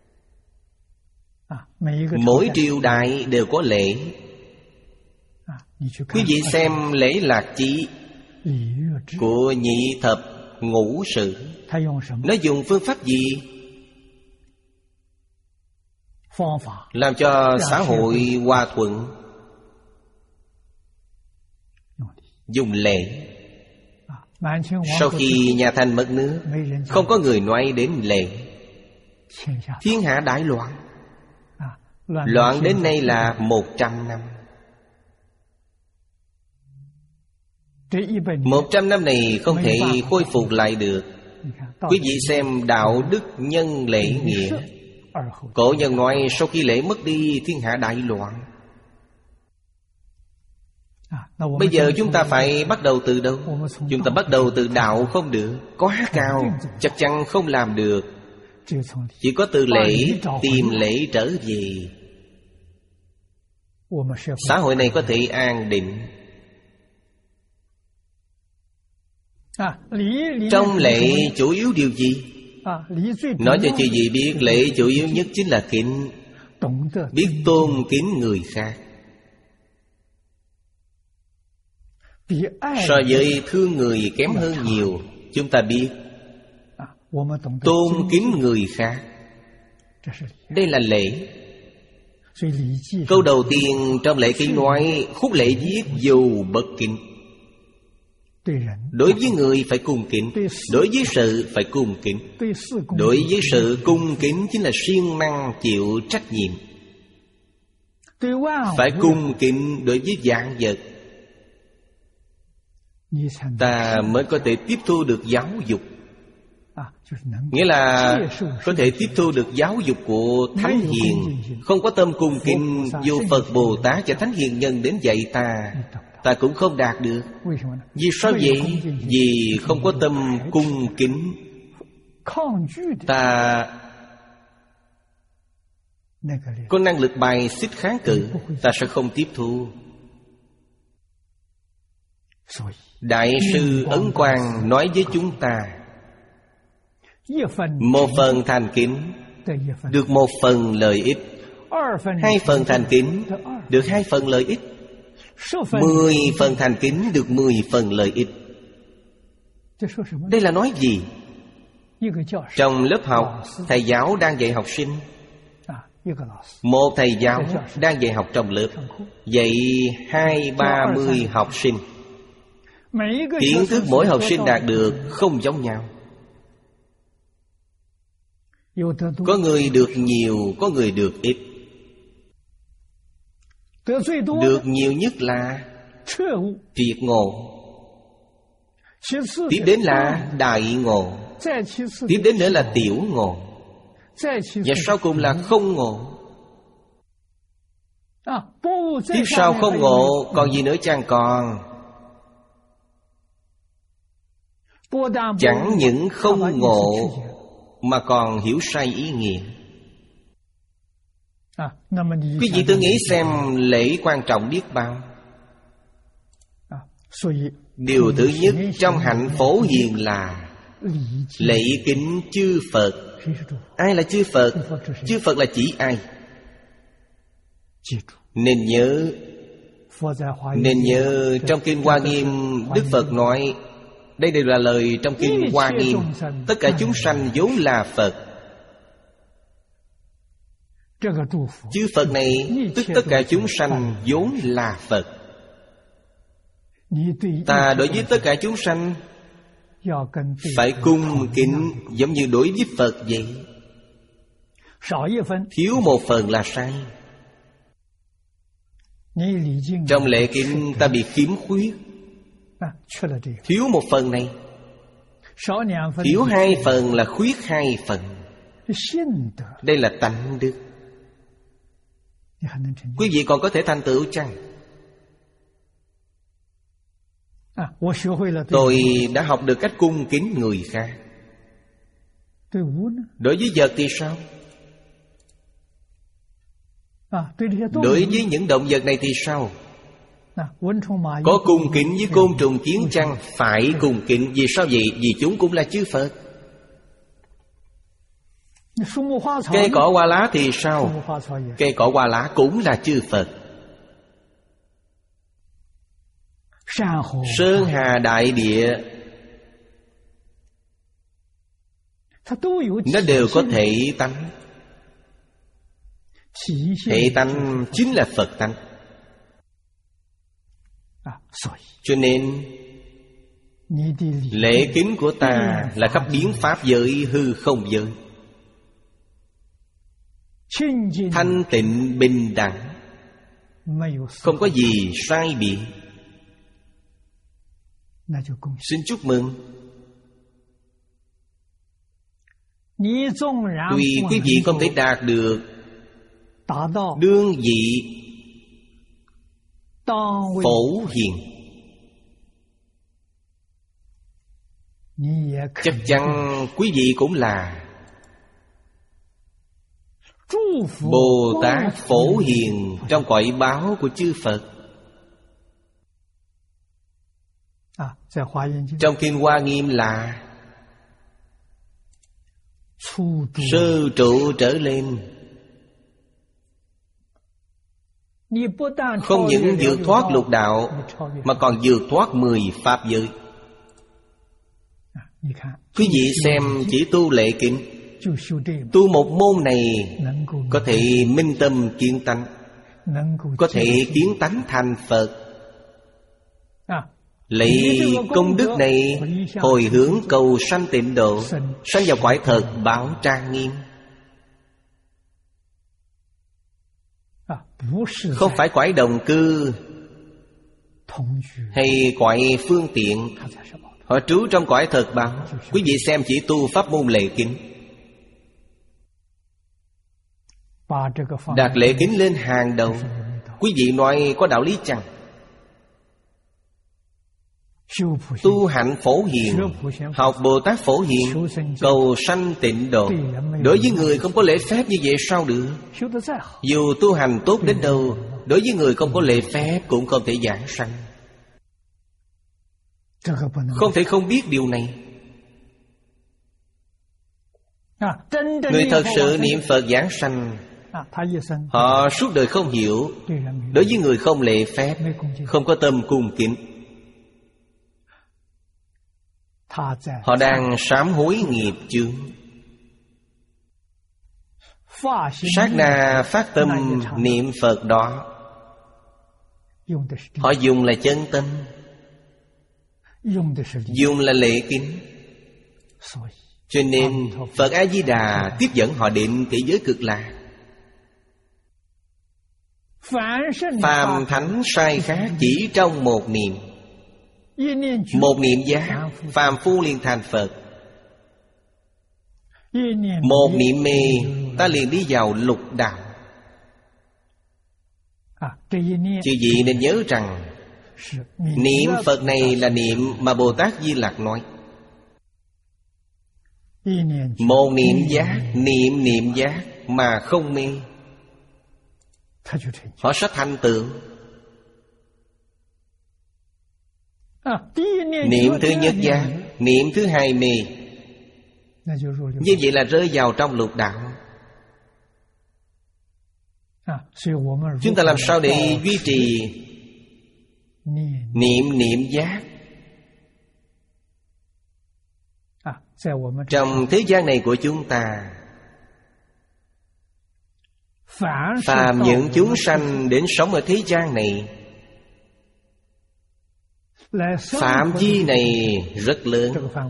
mỗi triều đại đều có lễ. Quý vị xem lễ lạc chỉ của nhị thập ngũ sự, nó dùng phương pháp gì làm cho xã hội hòa thuận? Dùng lễ. Sau khi nhà Thanh mất nước, không có người nói đến lễ, thiên hạ đại loạn. Loạn đến nay là một trăm năm. Một trăm năm này không thể khôi phục lại được. Quý vị xem đạo đức nhân lễ nghĩa. Cổ nhân nói sau khi lễ mất đi, thiên hạ đại loạn. Bây giờ chúng ta phải bắt đầu từ đâu? Chúng ta bắt đầu từ đạo không được, quá cao, chắc chắn không làm được. Chỉ có từ lễ, tìm lễ trở về, xã hội này có thể an định. Trong lễ chủ yếu điều gì? Nói cho chư vị biết, lễ chủ yếu nhất chính là kính. Biết tôn kính người khác. So với thương người kém hơn nhiều. Chúng ta biết tôn kính người khác, đây là lễ. Câu đầu tiên trong lễ kính nói, khúc lễ viết dù bất kính. Đối với người phải cung kính, đối với sự phải cung kính. Đối với sự cung kính chính là siêng năng chịu trách nhiệm. Phải cung kính đối với vạn vật, ta mới có thể tiếp thu được giáo dục. Nghĩa là có thể tiếp thu được giáo dục của Thánh Hiền. Không có tâm cung kính, dù Phật Bồ Tát và Thánh Hiền Nhân đến dạy ta, ta cũng không đạt được. Vì sao vậy? Vì không có tâm cung kính, ta có năng lực bài xích kháng cự, ta sẽ không tiếp thu. Đại sư Ấn Quang nói với chúng ta, một phần thành kính được một phần lợi ích, hai phần thành kính được hai phần lợi ích, mười phần thành kính được mười phần lợi ích. Đây là nói gì? Trong lớp học, thầy giáo đang dạy học sinh. Một thầy giáo đang dạy học trong lớp, dạy hai ba mươi học sinh. Kiến thức mỗi học sinh đạt được không giống nhau. Có người được nhiều, có người được ít. Được nhiều nhất là triệt ngộ, tiếp đến là đại ngộ, tiếp đến nữa là tiểu ngộ, và sau cùng là không ngộ. Tiếp sau không ngộ còn gì nữa chăng còn? Chẳng những không ngộ mà còn hiểu sai ý nghĩa. Quý vị tự nghĩ xem lễ quan trọng biết bao. Điều thứ nhất trong hạnh phổ hiền là lễ kính chư Phật. Ai là chư Phật? Chư Phật là chỉ ai? Nên nhớ, nên nhớ trong Kinh Hoa Nghiêm, Đức Phật nói, đây đều là lời trong Kinh Hoa Nghiêm, tất cả chúng sanh vốn là Phật. Chư Phật này tức tất cả chúng sanh vốn là Phật. Ta đối với tất cả chúng sanh phải cung kính giống như đối với Phật vậy. Thiếu một phần là sai. Trong lễ kính ta bị khiếm khuyết, thiếu một phần này. Thiếu hai phần là khuyết hai phần. Đây là tánh đức. Quý vị còn có thể thành tựu chăng? Tôi đã học được cách cung kính người khác. Đối với vật thì sao? Đối với những động vật này thì sao? Có cung kính với côn trùng kiến chăng? Phải cung kính. Vì sao vậy? Vì chúng cũng là chư Phật. Cây cỏ hoa lá thì sao? Cây cỏ hoa lá cũng là chư Phật. sơn hà đại địa, nó đều có thể tánh. Thể tánh chính là Phật tánh. Cho nên lễ kính của ta là khắp biến pháp giới, hư không giới, thanh tịnh bình đẳng, không có gì sai biệt. Xin chúc mừng. Tuy quý vị không thể đạt được đương vị phổ hiền, chắc chắn quý vị cũng là Bồ Tát Phổ Hiền trong cõi báo của chư Phật. Trong Kinh Hoa Nghiêm là sơ trụ trở lên. Không những vượt thoát lục đạo, mà còn vượt thoát mười pháp giới. Quý vị xem, chỉ tu lễ kính, tu một môn này có thể minh tâm kiến tánh, có thể kiến tánh thành Phật. Lấy công đức này hồi hướng cầu sanh tịnh độ, sanh vào cõi thật báo trang nghiêm. Không phải cõi đồng cư hay cõi phương tiện, họ trú trong cõi thật báo. Quý vị xem, chỉ tu pháp môn lễ kính, đặt lễ kính lên hàng đầu. Quý vị nói có đạo lý chăng? Tu hạnh Phổ Hiền, học Bồ Tát Phổ Hiền, cầu sanh tịnh độ. Đối với người không có lễ phép như vậy sao được? Dù tu hành tốt đến đâu, đối với người không có lễ phép cũng không thể giảng sanh. Không thể không biết điều này. Người thật sự niệm Phật giảng sanh, họ suốt đời không hiểu. Đối với người không lễ phép, không có tâm cung kính, họ đang sám hối nghiệp chướng. Sát na phát tâm niệm Phật đó, họ dùng là chân tâm, dùng là lễ kính. Cho nên Phật A-di-đà tiếp dẫn họ đến thế giới cực lạc. Phàm thánh sai khác chỉ trong một niệm, một niệm giác, phàm phu liền thành Phật. Một niệm mê, ta liền đi vào lục đạo. Chư vị nên nhớ rằng niệm Phật này là niệm mà Bồ Tát Di Lặc nói. Một niệm giác, niệm niệm giác mà không mê, họ sẽ thành tựu. Niệm thứ nhất giác, niệm thứ hai mê, như vậy là rơi vào trong lục đạo. Chúng ta làm sao để duy trì niệm niệm giác? Trong thế gian này của chúng ta, phàm những chúng sanh đến sống ở thế gian này, phạm vi này rất lớn.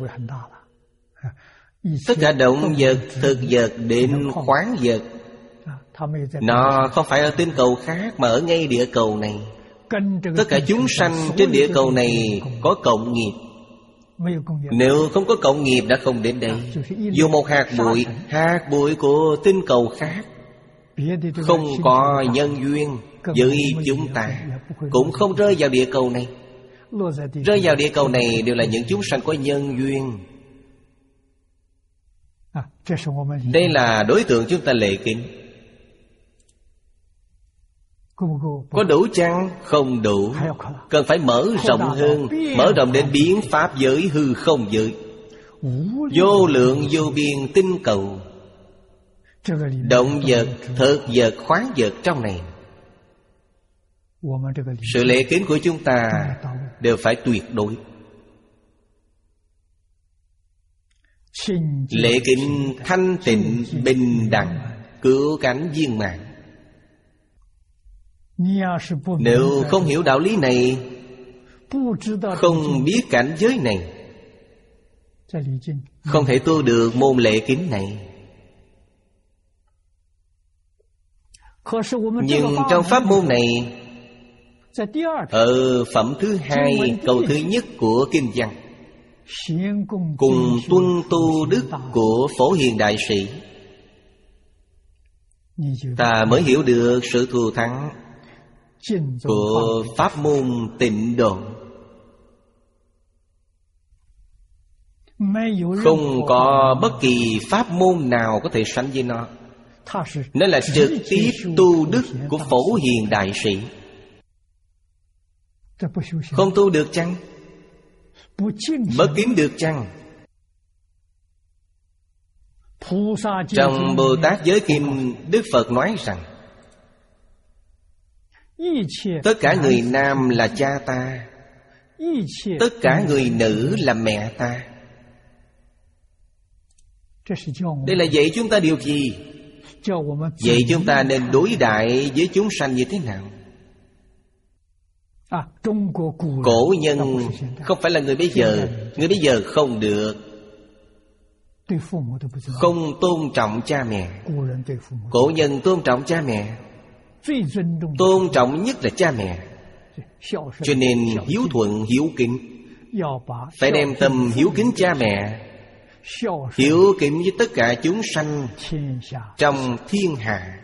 Tất cả động vật, thực vật đến khoáng vật, nó không phải ở tinh cầu khác mà ở ngay địa cầu này. Tất cả chúng sanh trên địa cầu này có cộng nghiệp. Nếu không có cộng nghiệp đã không đến đây. Dù một hạt bụi, hạt bụi của tinh cầu khác không có nhân duyên với chúng ta, cũng không rơi vào địa cầu này. Rơi vào địa cầu này đều là những chúng sanh có nhân duyên. Đây là đối tượng chúng ta lễ kính. Có đủ chăng? Không đủ. Cần phải mở rộng hơn, mở rộng đến biến pháp giới, hư không giới, vô lượng vô biên tinh cầu, động vật, thực vật, khoáng vật trong này. Sự lễ kính của chúng ta đều phải tuyệt đối. Lễ kính thanh tịnh bình đẳng, cứu cánh viên mãn. Nếu không hiểu đạo lý này, không biết cảnh giới này, không thể tu được môn lễ kính này. Nhưng trong pháp môn này, ở phẩm thứ hai, câu thứ nhất của kinh văn, cùng tuân tu đức của Phổ Hiền Đại Sĩ, ta mới hiểu được sự thù thắng của pháp môn tịnh độ. Không có bất kỳ pháp môn nào có thể sánh với nó. Nó là trực tiếp tu đức của Phổ Hiền Đại Sĩ. Không tu được chăng? Bất kính được chăng? Trong Bồ Tát Giới Kinh, Đức Phật nói rằng tất cả người nam là cha ta, tất cả người nữ là mẹ ta. Đây là dạy chúng ta điều gì? Vậy chúng ta nên đối đại với chúng sanh như thế nào? Cổ nhân không phải là người bây giờ. Người bây giờ không được, không tôn trọng cha mẹ. Cổ nhân tôn trọng cha mẹ, tôn trọng nhất là cha mẹ. Cho nên hiếu thuận hiếu kính, phải đem tâm hiếu kính cha mẹ, hiếu kính với tất cả chúng sanh trong thiên hạ.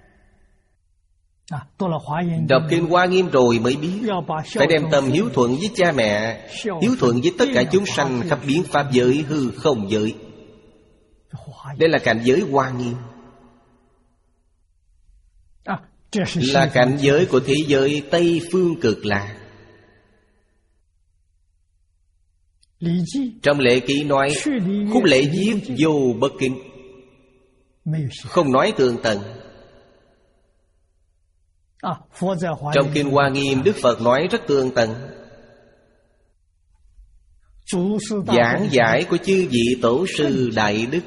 Đọc kinh Hoa Nghiêm rồi mới biết, phải đem tâm hiếu thuận với cha mẹ, hiếu thuận với tất cả chúng sanh khắp biến pháp giới hư không giới. Đây là cảnh giới Hoa Nghiêm, là cảnh giới của thế giới Tây Phương Cực Lạc. Trong lễ ký nói, khúc lễ giết vô bất kính, không nói tường tận. Trong kinh Hoa Nghiêm, Đức Phật nói rất tường tận. Giảng giải của chư vị tổ sư đại đức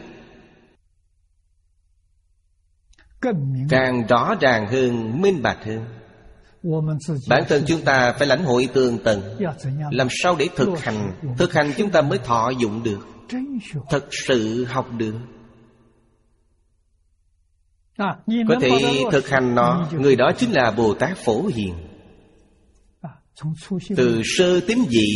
càng rõ ràng hơn, minh bạch hơn. Bản thân chúng ta phải lãnh hội tường tận, làm sao để thực hành. Thực hành chúng ta mới thọ dụng được, thật sự học được. Có thể thực hành nó, người đó chính là Bồ Tát Phổ Hiền. Từ sơ tín vị,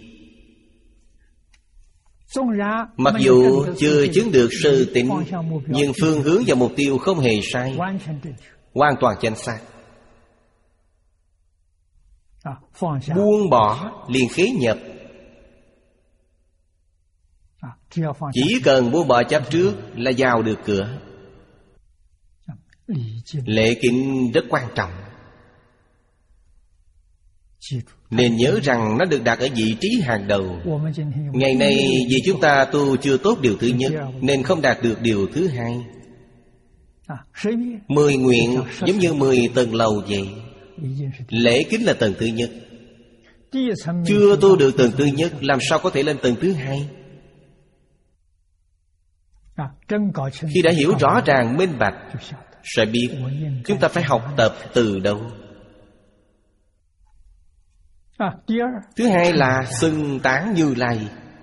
mặc dù chưa chứng được sơ tín, nhưng phương hướng và mục tiêu không hề sai, hoàn toàn chính xác. Buông bỏ liền khế nhập. Chỉ cần buông bỏ chấp trước là vào được cửa. Lễ kính rất quan trọng, nên nhớ rằng nó được đặt ở vị trí hàng đầu. Ngày nay vì chúng ta tu chưa tốt điều thứ nhất, nên không đạt được điều thứ hai. Mười nguyện giống như mười tầng lầu vậy. Lễ kính là tầng thứ nhất. Chưa tu được tầng thứ nhất, làm sao có thể lên tầng thứ hai? Khi đã hiểu rõ ràng minh bạch, sẽ biết chúng ta phải học tập từ đâu. Thứ hai là xưng tán Như Lai.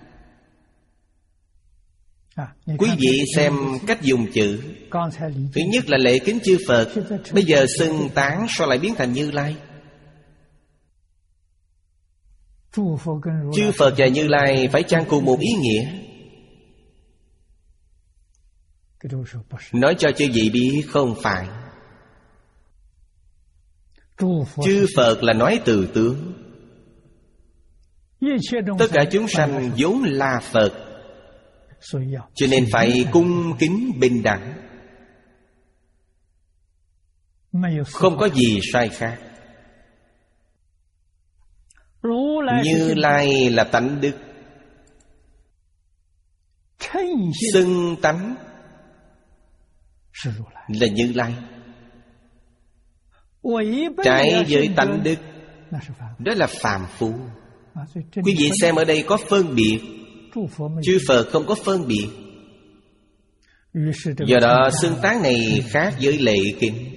Quý vị xem cách dùng chữ. Thứ nhất là lễ kính chư Phật, bây giờ xưng tán sao lại biến thành Như Lai? Chư Phật và Như Lai phải chăng cùng một ý nghĩa? Nói cho chư vị biết không phải. Chư Phật là nói từ tướng. Tất cả chúng sanh vốn là Phật, cho nên phải cung kính bình đẳng, không có gì sai khác. Như Lai là tánh đức, xưng tánh là Như Lai. trái với tánh đức, đó là phàm phu. Quý vị xem ở đây có phân biệt, chư Phật không có phân biệt. Do đó xưng tán này khác với lệ kính.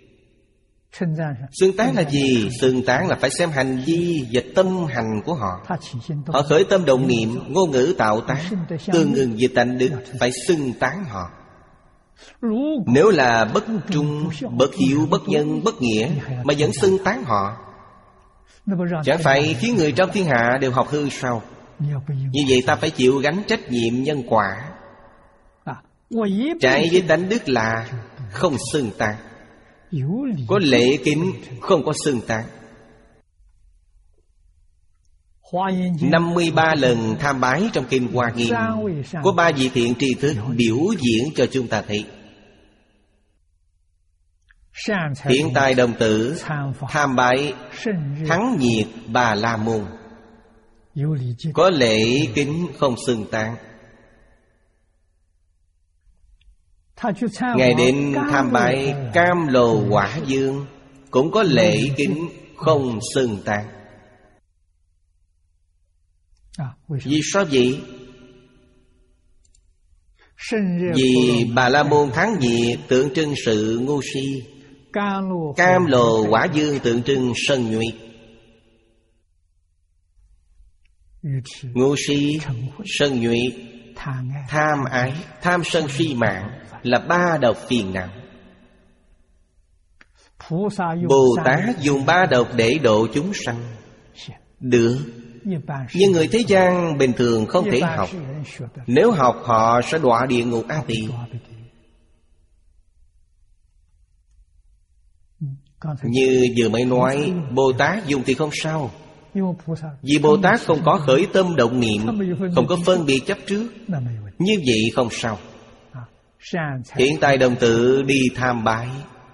Xưng tán là gì? Xưng tán là phải xem hành vi và tâm hành của họ. Họ khởi tâm động niệm, ngôn ngữ tạo tác tương ứng với tánh đức, phải xưng tán họ. Nếu là bất trung, bất hiếu, bất nhân, bất nghĩa mà vẫn xưng tán họ, chẳng phải khiến người trong thiên hạ đều học hư sao? Như vậy ta phải chịu gánh trách nhiệm nhân quả. Trái với tánh đức là không xưng tán. Có lễ kính, không có xưng tán. Năm mươi ba lần tham bái trong Kinh Hoa Nghiêm, có ba vị thiện tri thức biểu diễn cho chúng ta thấy. Thiện tài đồng tử tham bái thắng nhiệt Bà La Môn, có lễ kính không xưng tán. Ngài đến tham bái Cam Lồ Quả Dương, cũng có lễ kính không xưng tán. Vì sao vậy? Vì Bà La Môn thắng nhiệt tượng trưng sự ngu si, Cam Lồ Quả Dương tượng trưng sân nhuệ. Ngu si, sân nhuệ, tham ái, tham sân si mạng là ba độc phiền não. Bồ Tát dùng ba độc để độ chúng sanh được, nhưng người thế gian bình thường không thể học. Nếu học họ sẽ đọa địa ngục A Tỳ. Như vừa mới nói, Bồ Tát dùng thì không sao. Vì Bồ Tát không có khởi tâm động niệm, không có phân biệt chấp trước, như vậy không sao. Thiện tài đồng tử đi tham bái,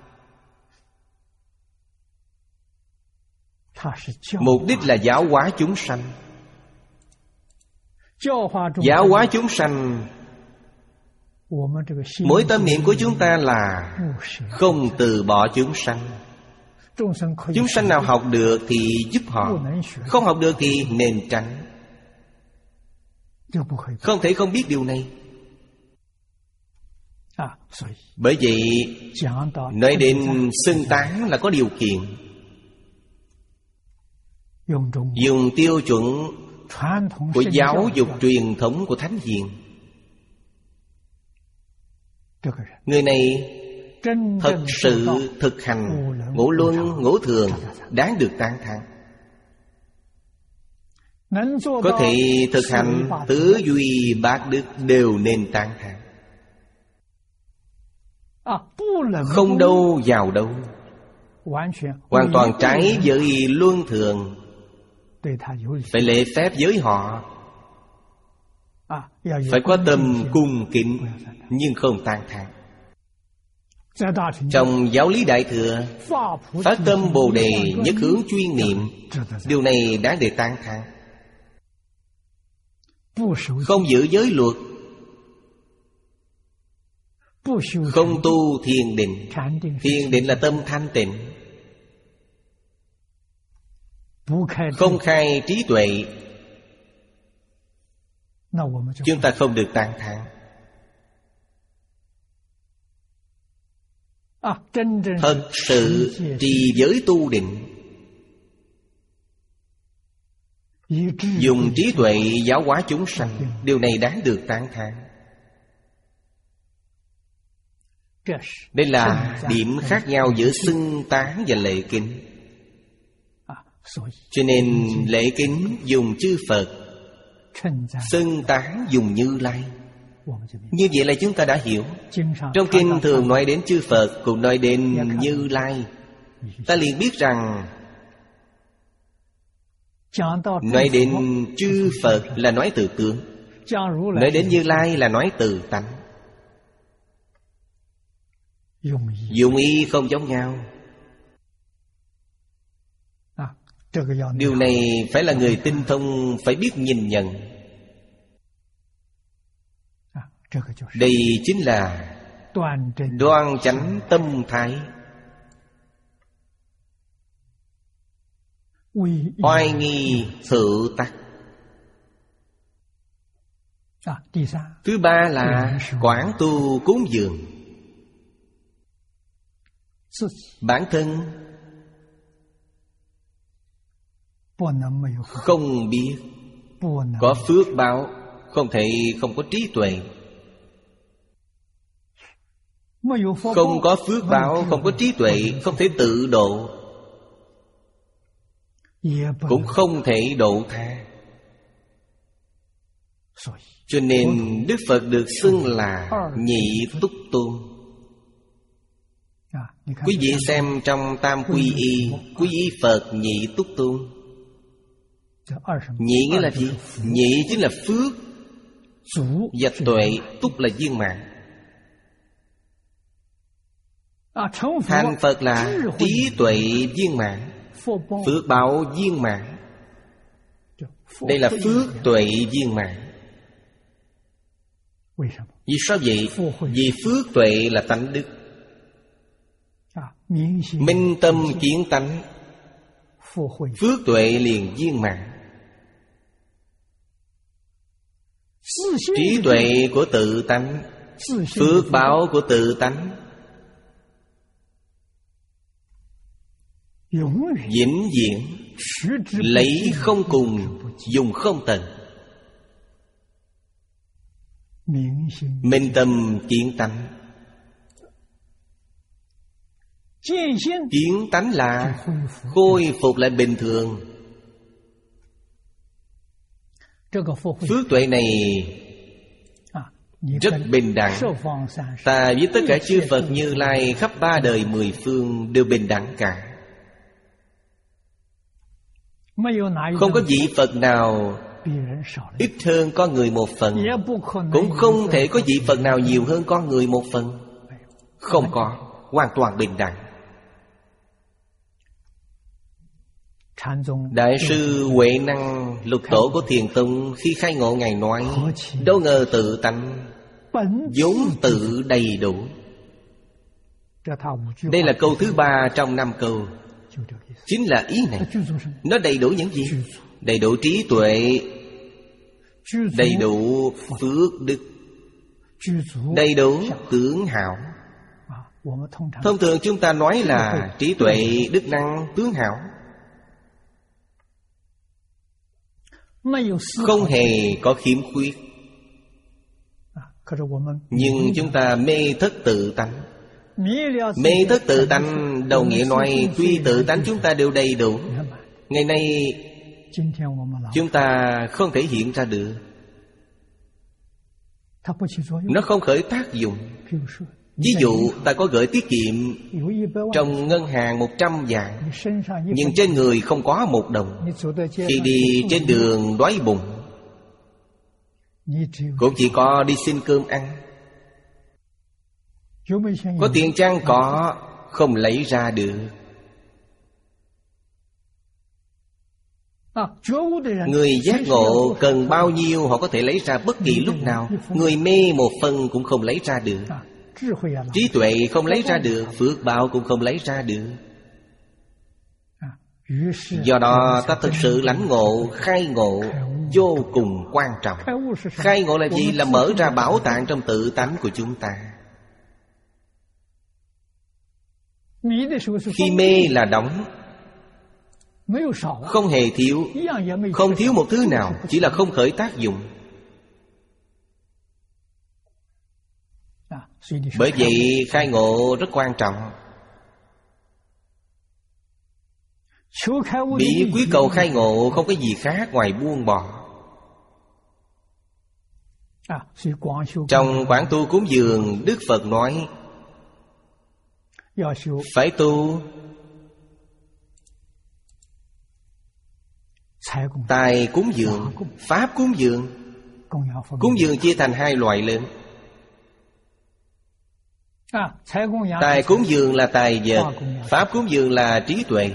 mục đích là giáo hóa chúng sanh. Giáo hóa chúng sanh, mỗi tâm niệm của chúng ta là không từ bỏ chúng sanh. Chúng sanh nào học được thì giúp họ, không học được thì nên tránh. Không thể không biết điều này. Bởi vậy nói đến xưng tán là có điều kiện. Dùng tiêu chuẩn của giáo dục truyền thống của Thánh Hiền. Người này thật sự thực hành ngũ luân ngũ thường, đáng được tán thán. Có thể thực hành tứ duy bát đức đều nên tán thán. Không đâu vào đâu, hoàn toàn trái với luân thường, phải lễ phép với họ, phải có tâm cung kính, nhưng không tán thán. Trong giáo lý Đại Thừa, phát tâm Bồ Đề nhất hướng chuyên niệm, điều này đáng để tán thán. Không giữ giới luật, không tu thiền định. Thiền định là tâm thanh tịnh. Không khai trí tuệ, chúng ta không được tán thán. Thật sự trì giới tu định, dùng trí tuệ giáo hóa chúng sanh, điều này đáng được tán thán. Đây là điểm khác nhau giữa xưng tán và lễ kính. Cho nên lễ kính dùng chư Phật, xưng tán dùng Như Lai. Như vậy là chúng ta đã hiểu. Trong kinh thường nói đến chư Phật, cũng nói đến Như Lai. Ta liền biết rằng nói đến chư Phật là nói từ tướng, nói đến Như Lai là nói từ tánh. Dụng ý không giống nhau. Điều này phải là người tinh thông, phải biết nhìn nhận. Đây chính là đoan chánh tâm thái. oai nghi hữu tắc. Thứ ba là quán tu cúng dường. Bản thân không biết, có phước báo, không thể không có trí tuệ. Không có phước báo, không có trí tuệ, không thể tự độ, cũng không thể độ tha. Cho nên Đức Phật được xưng là Nhị Túc Tôn. Quý vị xem trong Tam Quy Y, Quy Y Phật Nhị Túc Tôn. Nhị nghĩa là gì? Nhị chính là phước, và tuệ, túc là viên mãn. Thành Phật là trí tuệ viên mãn, phước báo viên mãn. Đây là phước tuệ viên mãn. Vì sao vậy? Vì phước tuệ là tánh đức. Minh tâm kiến tánh, phước tuệ liền viên mãn. Trí tuệ của tự tánh, phước báo của tự tánh, vĩnh viễn, lấy không cùng, dùng không tận. Minh tâm kiến tánh. Kiến tánh là khôi phục lại bình thường. Phước tuệ này rất bình đẳng. Ta với tất cả chư Phật Như Lai khắp ba đời mười phương đều bình đẳng cả. Không có vị Phật nào ít hơn con người một phần, cũng không thể có vị Phật nào nhiều hơn con người một phần. Không có, hoàn toàn bình đẳng. Đại sư Huệ Năng Lục Tổ của Thiền Tông khi khai ngộ Ngài nói: đâu ngờ tự tánh vốn tự đầy đủ. Đây là câu thứ ba trong năm câu. Chính là ý này. Nó đầy đủ những gì? Đầy đủ trí tuệ, đầy đủ phước đức, đầy đủ tướng hảo. Thông thường chúng ta nói là trí tuệ, đức năng, tướng hảo, không hề có khiếm khuyết. Nhưng chúng ta mê thất tự tánh. Mê thất tự tánh đồng nghĩa nói tuy tự tánh chúng ta đều đầy đủ, ngày nay chúng ta không thể hiện ra được. Nó không khởi tác dụng. Ví dụ ta có gửi tiết kiệm trong ngân hàng một trăm vạn, nhưng trên người không có một đồng. Khi đi trên đường đói bụng, cũng chỉ có đi xin cơm ăn. Có tiền chăng? Có, không lấy ra được. Người giác ngộ cần bao nhiêu họ có thể lấy ra bất kỳ lúc nào. Người mê một phân cũng không lấy ra được. Trí tuệ không lấy ra được, phước báo cũng không lấy ra được. Do đó ta thực sự lãnh ngộ, khai ngộ vô cùng quan trọng. Khai ngộ là gì? Là mở ra bảo tàng trong tự tánh của chúng ta. Khi mê là đóng, không hề thiếu, không thiếu một thứ nào, chỉ là không khởi tác dụng. Bởi vậy khai ngộ rất quan trọng. Bí quyết cầu khai ngộ không có gì khác ngoài buông bỏ. Trong Quán Tu Cúng Dường, Đức Phật nói phải tu tài cúng dường, pháp cúng dường. Cúng dường chia thành hai loại lớn. Tài cúng dường là tài vật, pháp cúng dường là trí tuệ.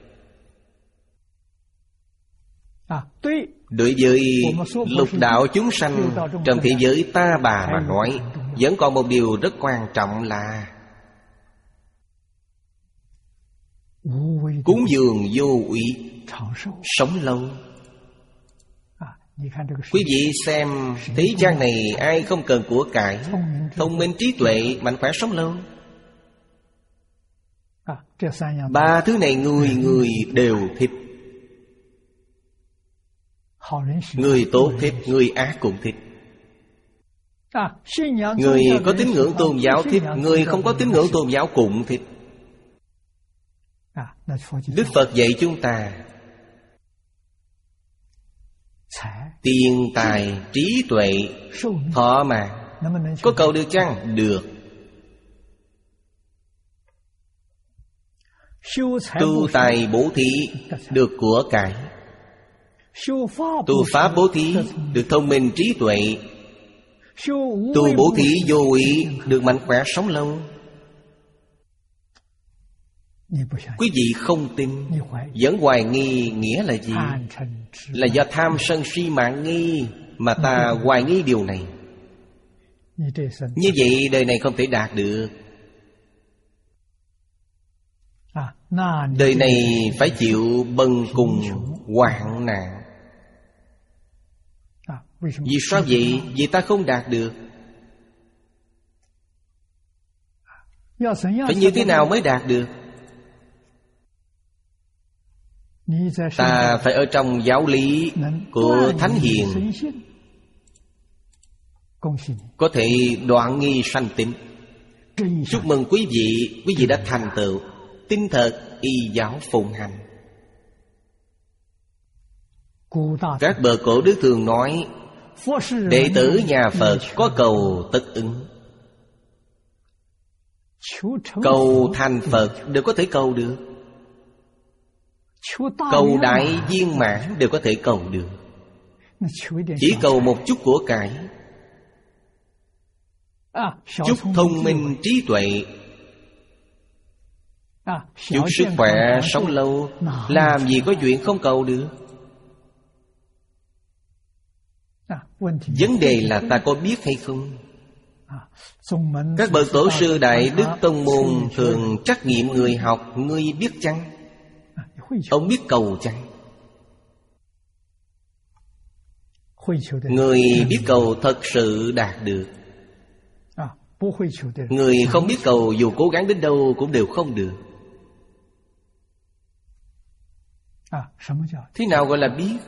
Đối với lục đạo chúng sanh trong thế giới ta bà mà nói, vẫn còn một điều rất quan trọng là cúng dường vô úy. sống lâu. Quý vị xem thế gian này ai không cần của cải, thông minh, trí tuệ, mạnh khỏe, sống lâu. Ba thứ này người người đều thích. Người tốt thích, người ác cũng thích. Người có tín ngưỡng tôn giáo thích, người không có tín ngưỡng tôn giáo cũng thích. Đức Phật dạy chúng ta tiền tài, trí tuệ, thọ mạng, có cầu được chăng? Được. Tu tài bố thí, được của cải. Tu pháp bố thí, được thông minh trí tuệ. Tu bố thí vô ý, được mạnh khỏe sống lâu. Quý vị không tin, vẫn hoài nghi, nghĩa là gì? Là do tham sân si mạng nghi mà ta hoài nghi điều này. Như vậy đời này không thể đạt được. Đời này phải chịu bần cùng hoạn nạn. Vì sao vậy? Vì ta không đạt được. Phải như thế nào mới đạt được? Ta phải ở trong giáo lý của Thánh Hiền, có thể đoạn nghi sanh tín. Chúc mừng quý vị, quý vị đã thành tựu tin thật, y giáo phụng hành. Các bậc cổ đức thường nói, đệ tử nhà Phật có cầu tất ứng. Cầu thành Phật đều có thể cầu được. Cầu đại viên mãn đều có thể cầu được. Chỉ cầu một chút của cải, chút thông minh trí tuệ, chút sức khỏe sống lâu, làm gì có chuyện không cầu được. Vấn đề là ta có biết hay không. Các bậc tổ sư Đại Đức Tông Môn thường trắc nghiệm người học, ngươi biết chăng? Ông biết cầu chăng? Người biết cầu thật sự đạt được. Người không biết cầu dù cố gắng đến đâu cũng đều không được. Thế nào gọi là biết?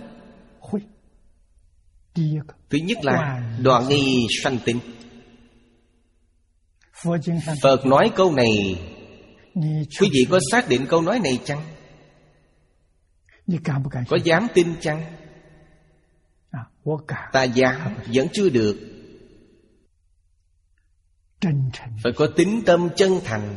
Thứ nhất là đoạn nghi sanh tín. Phật nói câu này, quý vị có xác định câu nói này chăng? Có dám tin chăng? Ta dám, vẫn chưa được. Phải có tín tâm chân thành,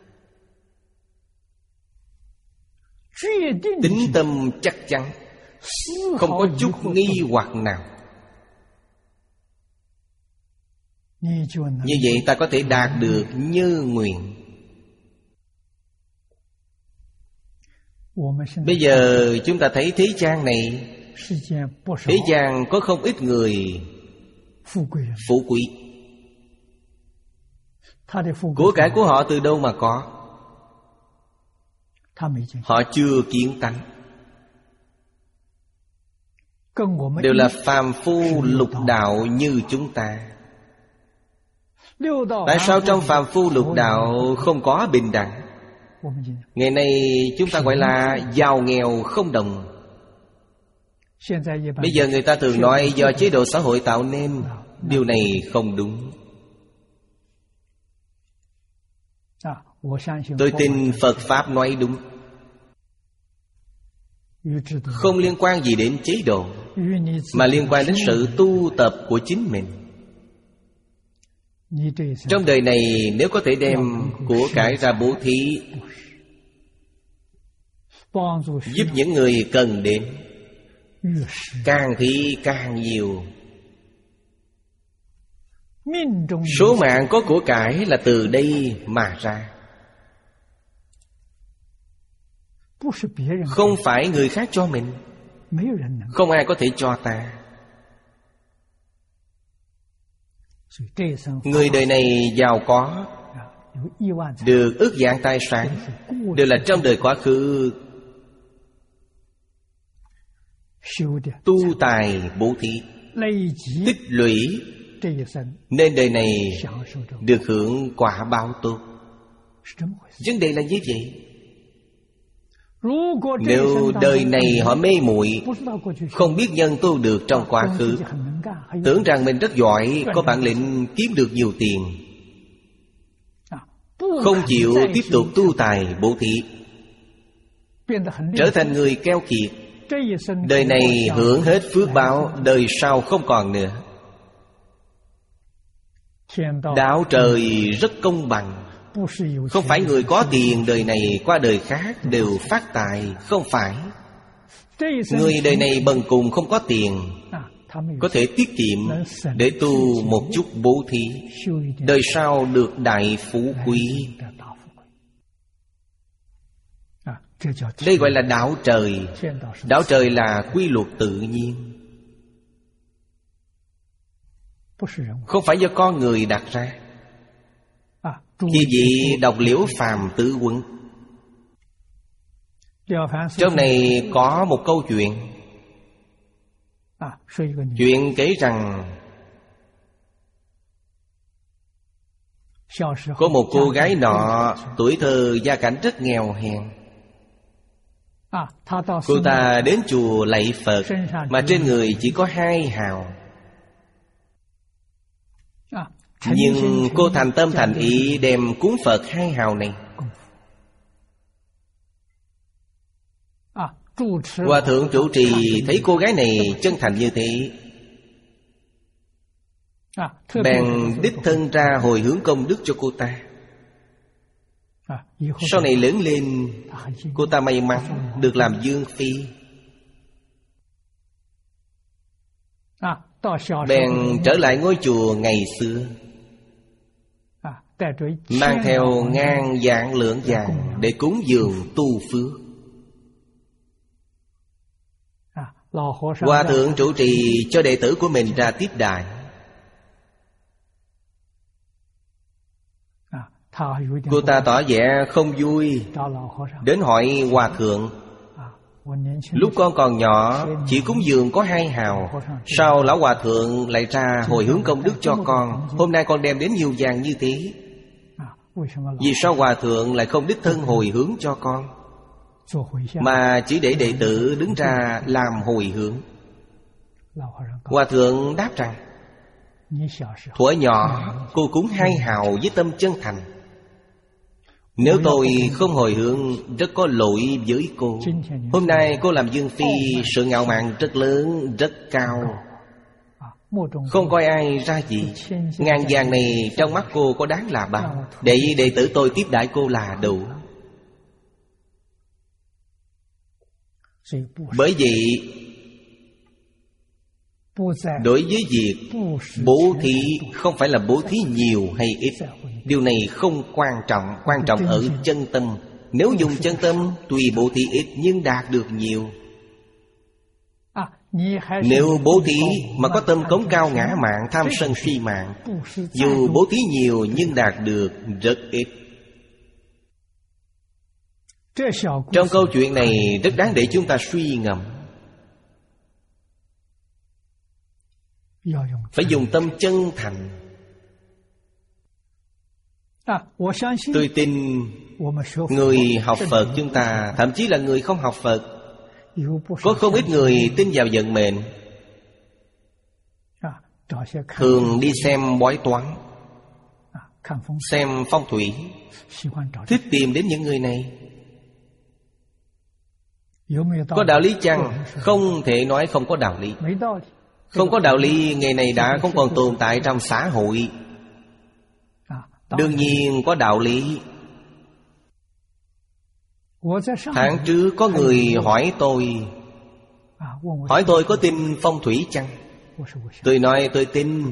tín tâm chắc chắn, không có chút nghi hoặc nào. Như vậy ta có thể đạt được như nguyện. Bây giờ chúng ta thấy thế gian này, thế gian có không ít người phú quý. Của cải của họ từ đâu mà có? Họ chưa kiến tánh, đều là phàm phu lục đạo như chúng ta. Tại sao trong phàm phu lục đạo không có bình đẳng? Ngày nay chúng ta gọi là giàu nghèo không đồng. Bây giờ người ta thường nói do chế độ xã hội tạo nên. Điều này không đúng. Tôi tin Phật Pháp nói đúng. Không liên quan gì đến chế độ, mà liên quan đến sự tu tập của chính mình. Trong đời này nếu có thể đem của cải ra bố thí, giúp những người cần đến, càng thí càng nhiều. Số mạng có của cải là từ đây mà ra, không phải người khác cho mình. Không ai có thể cho ta. Người đời này giàu có, được ước vạn tài sản, đều là trong đời quá khứ tu tài bố thí, tích lũy, nên đời này được hưởng quả báo tốt. Vấn đề là như vậy. Nếu đời này họ mê muội, không biết nhân tu được trong quá khứ, tưởng rằng mình rất giỏi, có bản lĩnh kiếm được nhiều tiền, không chịu tiếp tục tu tài bố thí, trở thành người keo kiệt, đời này hưởng hết phước báo, đời sau không còn nữa. Đạo trời rất công bằng. Không phải người có tiền đời này qua đời khác đều phát tài. Không phải. Người đời này bần cùng không có tiền, có thể tiết kiệm để tu một chút bố thí, đời sau được đại phú quý. Đây gọi là đạo trời. Đạo trời là quy luật tự nhiên, không phải do con người đặt ra. Khi vị đọc Liễu Phàm Tứ Quân, trong này có một câu chuyện. Chuyện kể rằng có một cô gái nọ tuổi thơ gia cảnh rất nghèo hèn. Cô ta đến chùa lạy Phật, mà trên người chỉ có hai hào. Nhưng cô thành tâm thành ý đem cúng Phật hai hào này. Hòa thượng trụ trì thấy cô gái này chân thành như thế, bèn đích thân ra hồi hướng công đức cho cô ta. Sau này lớn lên, cô ta may mắn được làm dương phi. Bèn trở lại ngôi chùa ngày xưa, mang theo ngàn vạn lượng vàng để cúng dường tu phước. Hòa thượng trụ trì cho đệ tử của mình ra tiếp đãi. Cô ta tỏ vẻ không vui, đến hỏi Hòa thượng: lúc con còn nhỏ chỉ cúng dường có hai hào, sao lão Hòa thượng lại ra hồi hướng công đức cho con? Hôm nay con đem đến nhiều vàng như thế, vì sao Hòa thượng lại không đích thân hồi hướng cho con, mà chỉ để đệ tử đứng ra làm hồi hướng? Hòa thượng đáp rằng: thuở nhỏ cô cúng hai hào với tâm chân thành. Nếu tôi không hồi hướng, rất có lỗi với cô. Hôm nay cô làm dương phi, sự ngạo mạn rất lớn, rất cao, không coi ai ra gì. Ngàn vàng này trong mắt cô có đáng là bao? Để đệ tử tôi tiếp đãi cô là đủ. Bởi vậy, đối với việc bố thí, không phải là bố thí nhiều hay ít, điều này không quan trọng. Quan trọng ở chân tâm. Nếu dùng chân tâm, tuy bố thí ít nhưng đạt được nhiều. Nếu bố thí mà có tâm cống cao ngã mạn, tham sân si mạng, dù bố thí nhiều nhưng đạt được rất ít. Trong câu chuyện này rất đáng để chúng ta suy ngẫm. Phải dùng tâm chân thành. Tôi tin người học Phật chúng ta, thậm chí là người không học Phật, có không ít người tin vào vận mệnh, thường đi xem bói toán, xem phong thủy, thích tìm đến những người này. Có đạo lý chăng? Không thể nói không có đạo lý. Không có đạo lý, ngày này đã không còn tồn tại trong xã hội. Đương nhiên có đạo lý. Tháng trước có người hỏi tôi, hỏi tôi có tin phong thủy chăng? Tôi nói tôi tin,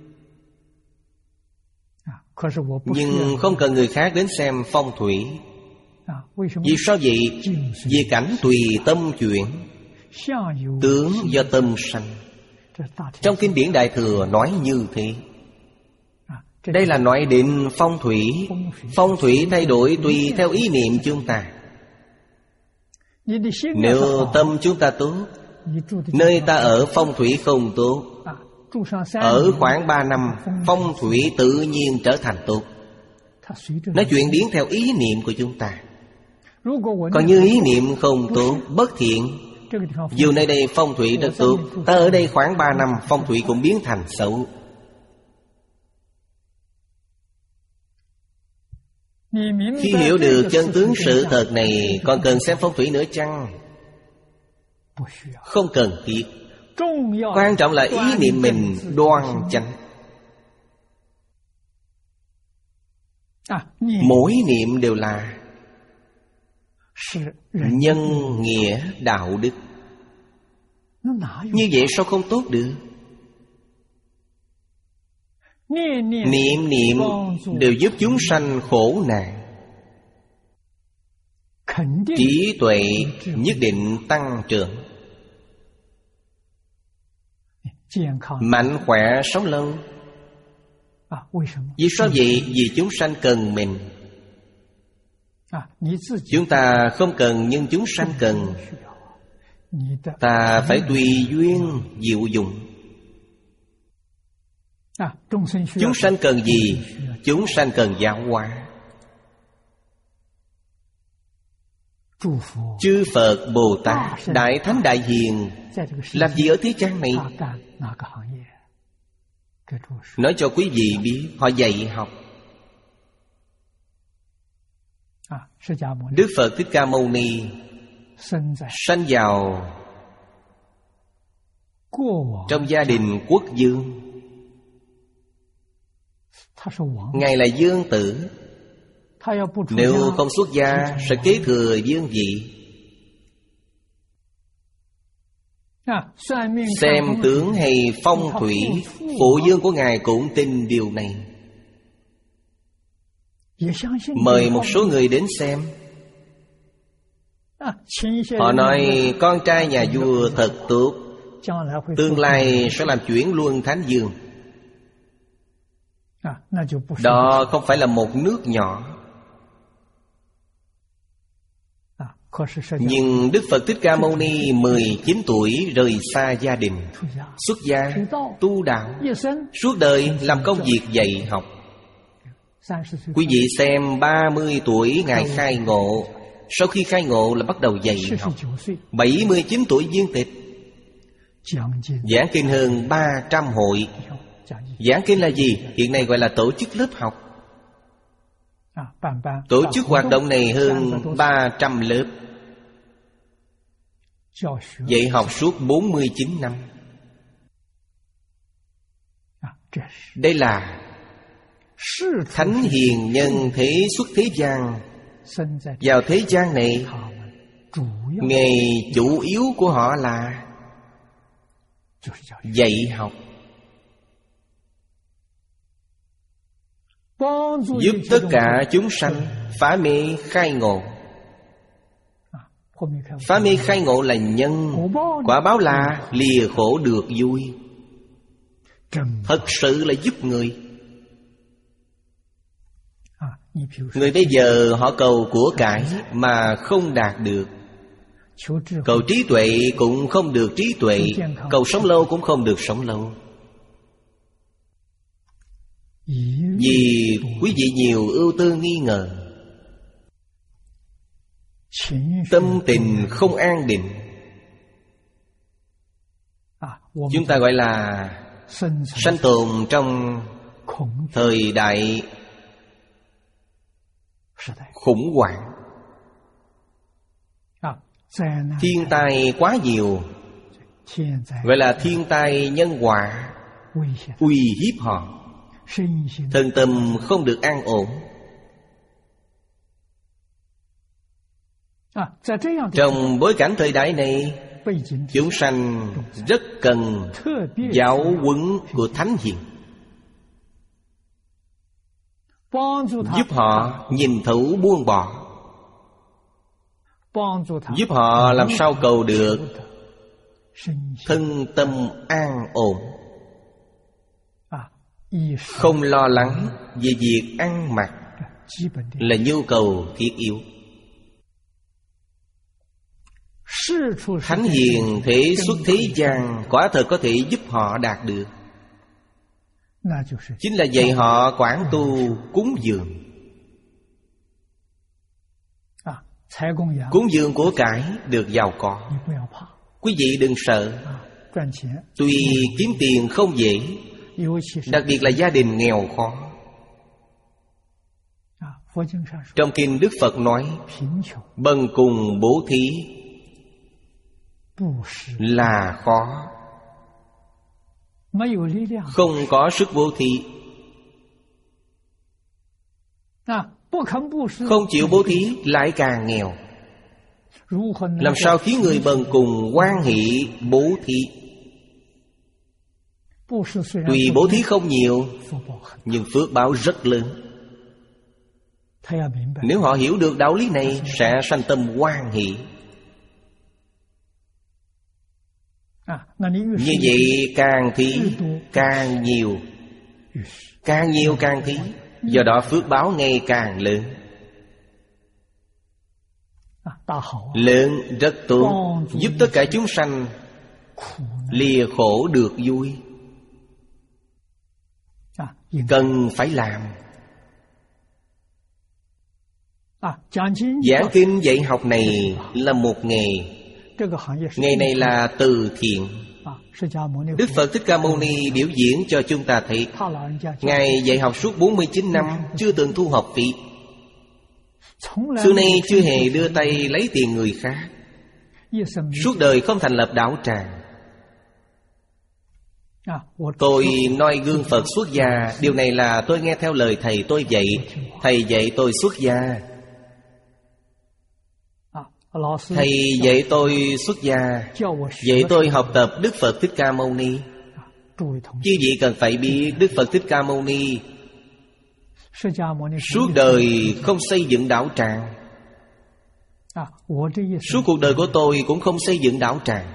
nhưng không cần người khác đến xem phong thủy. Vì sao vậy? Vì cảnh tùy tâm chuyển, tướng do tâm sanh. Trong kinh điển Đại Thừa nói như thế. Đây là nói đến phong thủy. Phong thủy thay đổi tùy theo ý niệm chúng ta. Nếu tâm chúng ta tốt, Nơi ta ở phong thủy không tốt, ở khoảng ba năm phong thủy tự nhiên trở thành tốt. Nó chuyển biến theo ý niệm của chúng ta. Còn như ý niệm không tốt, bất thiện, dù nơi đây phong thủy rất tốt, ta ở đây khoảng ba năm phong thủy cũng biến thành xấu. Khi hiểu được chân tướng sự thật này, còn cần xem phong thủy nữa chăng? Không cần thiết. Quan trọng là ý niệm mình đoan chánh. Mỗi niệm đều là nhân nghĩa đạo đức. Như vậy sao không tốt được? Niệm niệm đều giúp chúng sanh khổ nạn. Trí tuệ nhất định tăng trưởng. Mạnh khỏe sống lâu. Vì sao vậy? Vì chúng sanh cần mình. Chúng ta không cần nhưng chúng sanh cần. Ta phải tùy duyên diệu dụng. Chúng sanh cần gì? Chúng sanh cần giáo hóa. Chư Phật Bồ Tát Đại Thánh Đại Hiền làm gì ở thế gian này? Nói cho quý vị biết, họ dạy học. Đức Phật Thích Ca Mâu Ni sanh vào trong gia đình quốc vương. Ngài là vương tử. Nếu không xuất gia sẽ kế thừa vương vị. Xem tướng hay phong thủy, phụ vương của Ngài cũng tin điều này. Mời một số người đến xem. Họ nói con trai nhà vua thật tốt, tương lai sẽ làm chuyển luân thánh vương. Đó không phải là một nước nhỏ. Nhưng Đức Phật Thích Ca Mâu Ni mười chín tuổi rời xa gia đình, xuất gia, tu đạo, suốt đời làm công việc dạy học. Quý vị xem ba mươi tuổi Ngài khai ngộ. Sau khi khai ngộ là bắt đầu dạy học. Bảy mươi chín tuổi viên tịch, giảng kinh hơn ba trăm hội. Giảng kinh là gì? Hiện nay gọi là tổ chức lớp học. Tổ chức hoạt động này hơn ba trăm lớp. Dạy học suốt bốn mươi chín năm. Đây là thánh hiền nhân thế xuất thế gian. Vào thế gian này, nghề chủ yếu của họ là dạy học, giúp tất cả chúng sanh phá mê khai ngộ. Phá mê khai ngộ là nhân, quả báo là lìa khổ được vui. Thật sự là giúp người. Người bây giờ họ cầu của cải mà không đạt được. Cầu trí tuệ cũng không được trí tuệ. Cầu sống lâu cũng không được sống lâu. Vì quý vị nhiều ưu tư nghi ngờ, tâm tình không an định. Chúng ta gọi là sanh tồn trong thời đại khủng hoảng. Thiên tai quá nhiều, gọi là thiên tai nhân họa, uy hiếp họ. Thân tâm không được an ổn. Trong bối cảnh thời đại này, chúng sanh rất cần giáo huấn của Thánh Hiền, giúp họ nhìn thấu buông bỏ, giúp họ làm sao cầu được thân tâm an ổn, không lo lắng về việc ăn mặc là nhu cầu thiết yếu. Thánh hiền thế xuất thế gian, quả thật có thể giúp họ đạt được. Chính là dạy họ quán tu cúng dường. Cúng dường của cải được giàu có. Quý vị đừng sợ. Tuy kiếm tiền không dễ, đặc biệt là gia đình nghèo khó. Trong kinh Đức Phật nói, bần cùng bố thí là khó. Không có sức bố thí, không chịu bố thí lại càng nghèo. Làm sao khiến người bần cùng hoan hỷ bố thí? Tuy bố thí không nhiều, nhưng phước báo rất lớn. Nếu họ hiểu được đạo lý này, sẽ sanh tâm hoan hỷ. Như vậy càng thí càng nhiều, càng nhiều càng thí, do đó phước báo ngày càng lớn. Lớn rất tốt, giúp tất cả chúng sanh lìa khổ được vui. Cần phải làm. Giảng kinh dạy học này là một nghề. Nghề này là từ thiện. Đức Phật Thích Ca Mâu Ni biểu diễn cho chúng ta thấy, Ngài dạy học suốt bốn mươi chín năm, chưa từng thu học phí. Xưa nay chưa hề đưa tay lấy tiền người khác. Suốt đời không thành lập đạo tràng. Tôi noi gương Phật xuất gia, điều này là tôi nghe theo lời Thầy tôi dạy. Thầy dạy tôi xuất gia. Thầy dạy tôi xuất gia, dạy tôi học tập Đức Phật Thích Ca Mâu Ni. Chứ gì cần phải biết Đức Phật Thích Ca Mâu Ni suốt đời không xây dựng đạo tràng. Suốt cuộc đời của tôi cũng không xây dựng đạo tràng.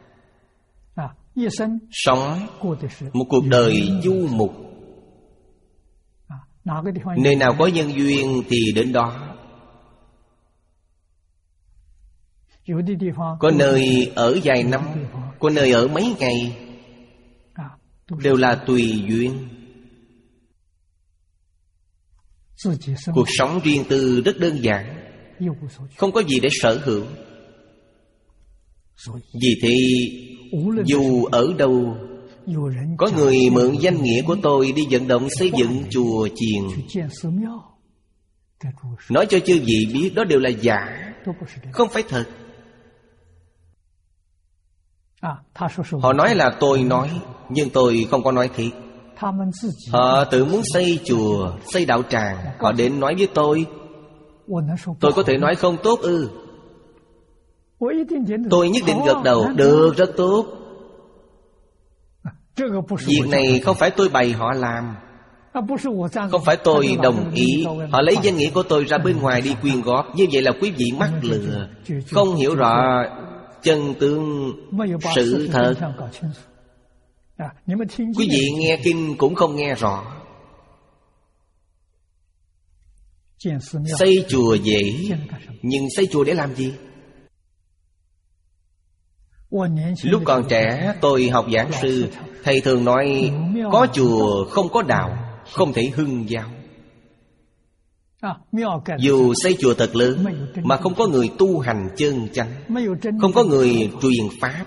Sống một cuộc đời du mục. Nơi nào có nhân duyên thì đến đó. Có nơi ở vài năm, có nơi ở mấy ngày, đều là tùy duyên. Cuộc sống riêng tư rất đơn giản, không có gì để sở hữu. Vì thế, dù ở đâu, có người mượn danh nghĩa của tôi đi vận động xây dựng chùa chiền, nói cho chư vị biết đó đều là giả, không phải thật. Họ nói là tôi nói, nhưng tôi không có nói thiệt. Họ tự muốn xây chùa, xây đạo tràng, họ đến nói với tôi. Tôi có thể nói không tốt ư? Tôi nhất định gật đầu, được, rất tốt. Việc này không phải tôi bày họ làm, không phải tôi đồng ý. Họ lấy danh nghĩa của tôi ra bên ngoài đi quyên góp. Như vậy là quý vị mắc lừa, không hiểu rõ chân tướng sự thật. Quý vị nghe kinh cũng không nghe rõ. Xây chùa dễ, nhưng xây chùa để làm gì? Lúc còn trẻ tôi học giảng sư, thầy thường nói có chùa không có đạo, không thể hưng giáo. Dù xây chùa thật lớn mà không có người tu hành chân chánh, không có người truyền pháp,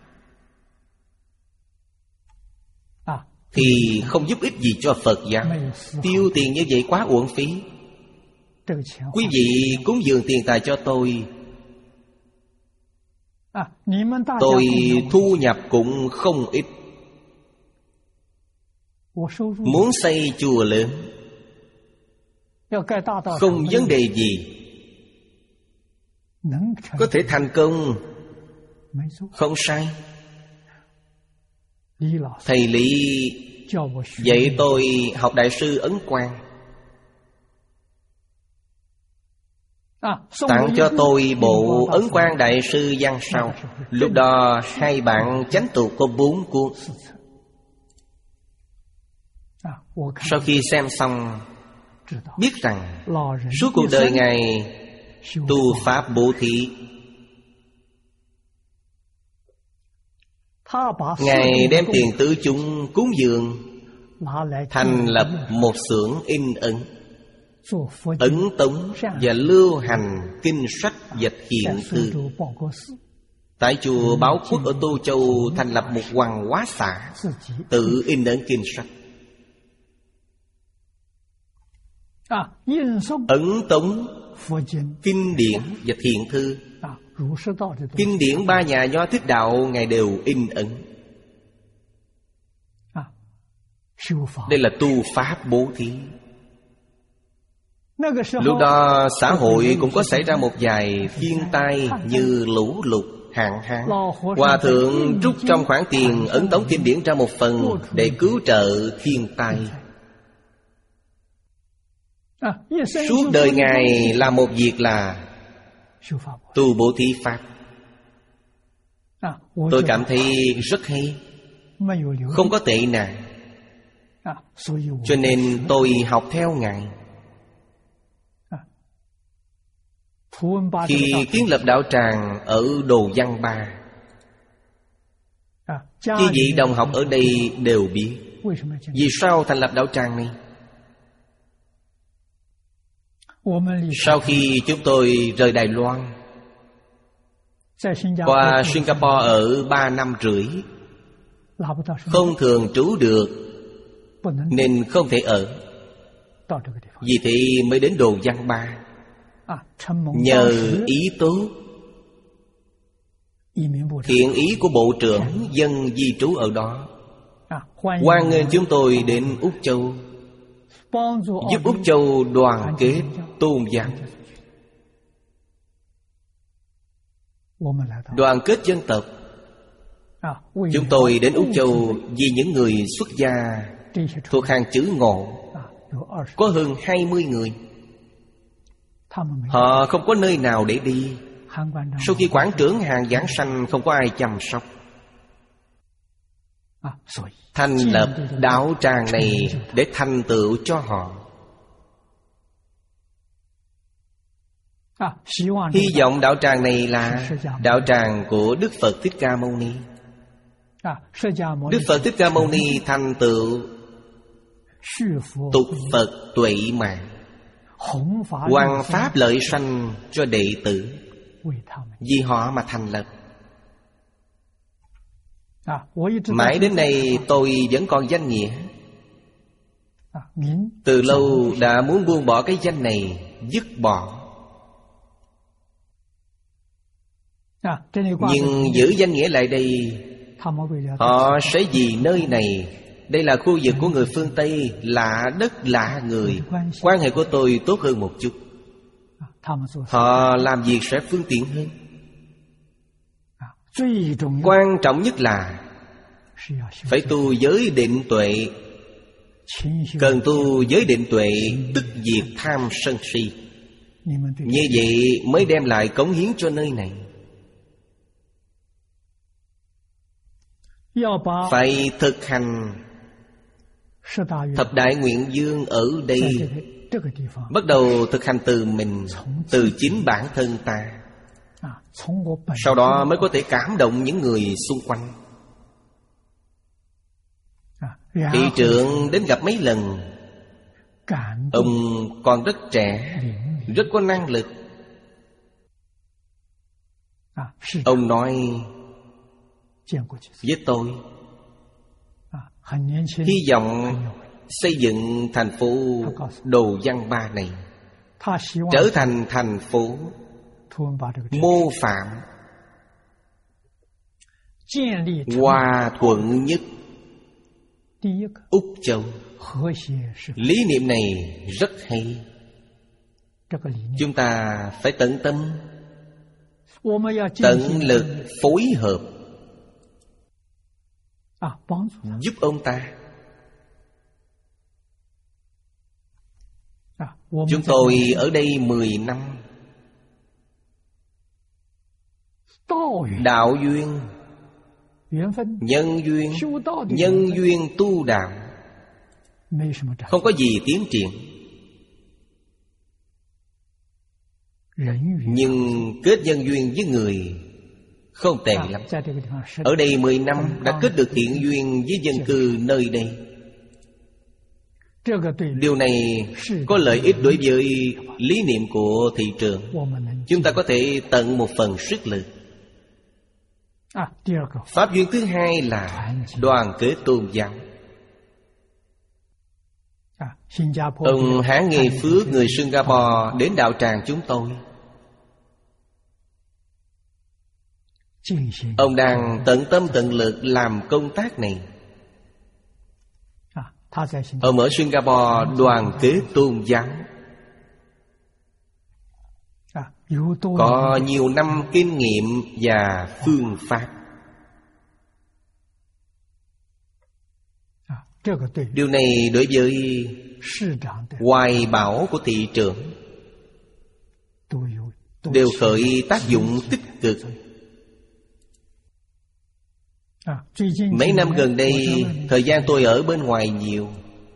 thì không giúp ích gì cho Phật giáo. Tiêu tiền như vậy quá uổng phí. Quý vị cúng dường tiền tài cho tôi, tôi thu nhập cũng không ít. Muốn xây chùa lớn không vấn đề gì, có thể thành công, không sai. Thầy Lý dạy tôi học Đại sư Ấn Quang, tặng cho tôi bộ Ấn Quang Đại sư Văn Sao. Lúc đó hai bạn chánh tụ có bốn cuốn. Sau khi xem xong, biết rằng suốt cuộc đời Ngài tu pháp bố thí, Ngài đem tiền tứ chúng cúng dường, thành lập một xưởng in ấn, ấn tống và lưu hành kinh sách và hiện thư. Tại chùa Báo Quốc ở Tô Châu thành lập một hoàng hóa xã, tự in ấn kinh sách. Ấn tống kinh điển và thiện thư. Kinh điển ba nhà Nho Thích Đạo Ngài đều in ấn. Đây là tu pháp bố thí. Lúc đó xã hội cũng có xảy ra một vài thiên tai như lũ lụt, hạn hán. Hòa thượng trút trong khoản tiền ấn tống kinh điển ra một phần để cứu trợ thiên tai. Suốt đời Ngài làm một việc là tu bố thí pháp. Tôi cảm thấy rất hay, không có tệ nạn. Cho nên tôi học theo Ngài. Khi kiến lập đạo tràng ở Đồ Văn Ba, chư vị đồng học ở đây đều biết vì sao thành lập đạo tràng này. Sau khi chúng tôi rời Đài Loan, qua Singapore ở ba năm rưỡi, không thường trú được nên không thể ở. Vì thế mới đến Đồ Văn Ba. Nhờ ý tốt, thiện ý của Bộ trưởng dân di trú ở đó, hoan nghênh chúng tôi đến Úc Châu, giúp Úc Châu đoàn kết tôn giáo, đoàn kết dân tộc. Chúng tôi đến Úc Châu vì những người xuất gia thuộc hàng chữ Ngộ có hơn hai mươi người. Họ không có nơi nào để đi. Sau khi quản trưởng hàng giảng sanh không có ai chăm sóc, thành lập đạo tràng này để thành tựu cho họ. Hy vọng đạo tràng này là đạo tràng của Đức Phật Thích Ca Mâu Ni. Đức Phật Thích Ca Mâu Ni thành tựu tục Phật tuệ mạng, hoằng pháp lợi sanh cho đệ tử, vì họ mà thành lập. Mãi đến nay tôi vẫn còn danh nghĩa. Từ lâu đã muốn buông bỏ cái danh này, dứt bỏ. Nhưng giữ danh nghĩa lại đây, họ sẽ vì nơi này, đây là khu vực của người phương Tây, lạ đất lạ người, quan hệ của tôi tốt hơn một chút. Họ làm việc sẽ phương tiện hơn. Quan trọng nhất là phải tu giới định tuệ. Cần tu giới định tuệ tức diệt tham sân si. Như vậy mới đem lại cống hiến cho nơi này. Phải thực hành thập đại nguyện dương ở đây. Bắt đầu thực hành từ mình, từ chính bản thân ta. Sau đó mới có thể cảm động những người xung quanh. Thị trưởng đến gặp mấy lần. Ông còn rất trẻ, rất có năng lực. Ông nói với tôi, hy vọng xây dựng thành phố Đồ Văn Ba này trở thành thành phố mô phạm hòa thuận nhất Úc Châu. Lý niệm này rất hay. Chúng ta phải tận tâm, tận lực phối hợp, giúp ông ta. Chúng tôi ở đây mười năm. Đạo duyên, nhân duyên, nhân duyên tu đạo, không có gì tiến triển. Nhưng kết nhân duyên với người Không tệ lắm. Ở đây mười năm đã kết được thiện duyên với dân cư nơi đây. Điều này có lợi ích đối với lý niệm của thị trường. Chúng ta có thể tận một phần sức lực. Pháp duyên thứ hai là đoàn kết tôn giáo. Ông Hán Nghề Phước người Singapore đến đạo tràng chúng tôi. Ông đang tận tâm tận lực làm công tác này. Ông ở Singapore đoàn kết tôn giáo, có nhiều năm kinh nghiệm và phương pháp. Điều này đối với hoài bão của thị trường đều khởi tác dụng tích cực. Mấy năm gần đây, thời gian tôi ở bên ngoài nhiều,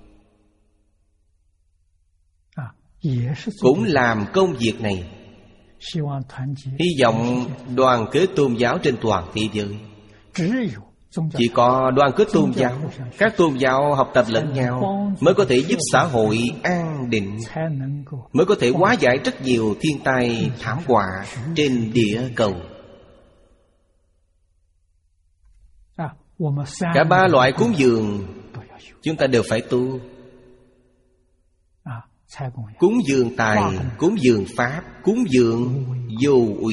cũng làm công việc này. Hy vọng đoàn kết tôn giáo trên toàn thế giới. Chỉ có đoàn kết tôn giáo, các tôn giáo học tập lẫn nhau, mới có thể giúp xã hội an định, mới có thể hóa giải rất nhiều thiên tai thảm họa trên địa cầu. Cả ba loại cúng dường chúng ta đều phải tu. Cúng dường tài, cúng dường pháp, cúng dường vô uy.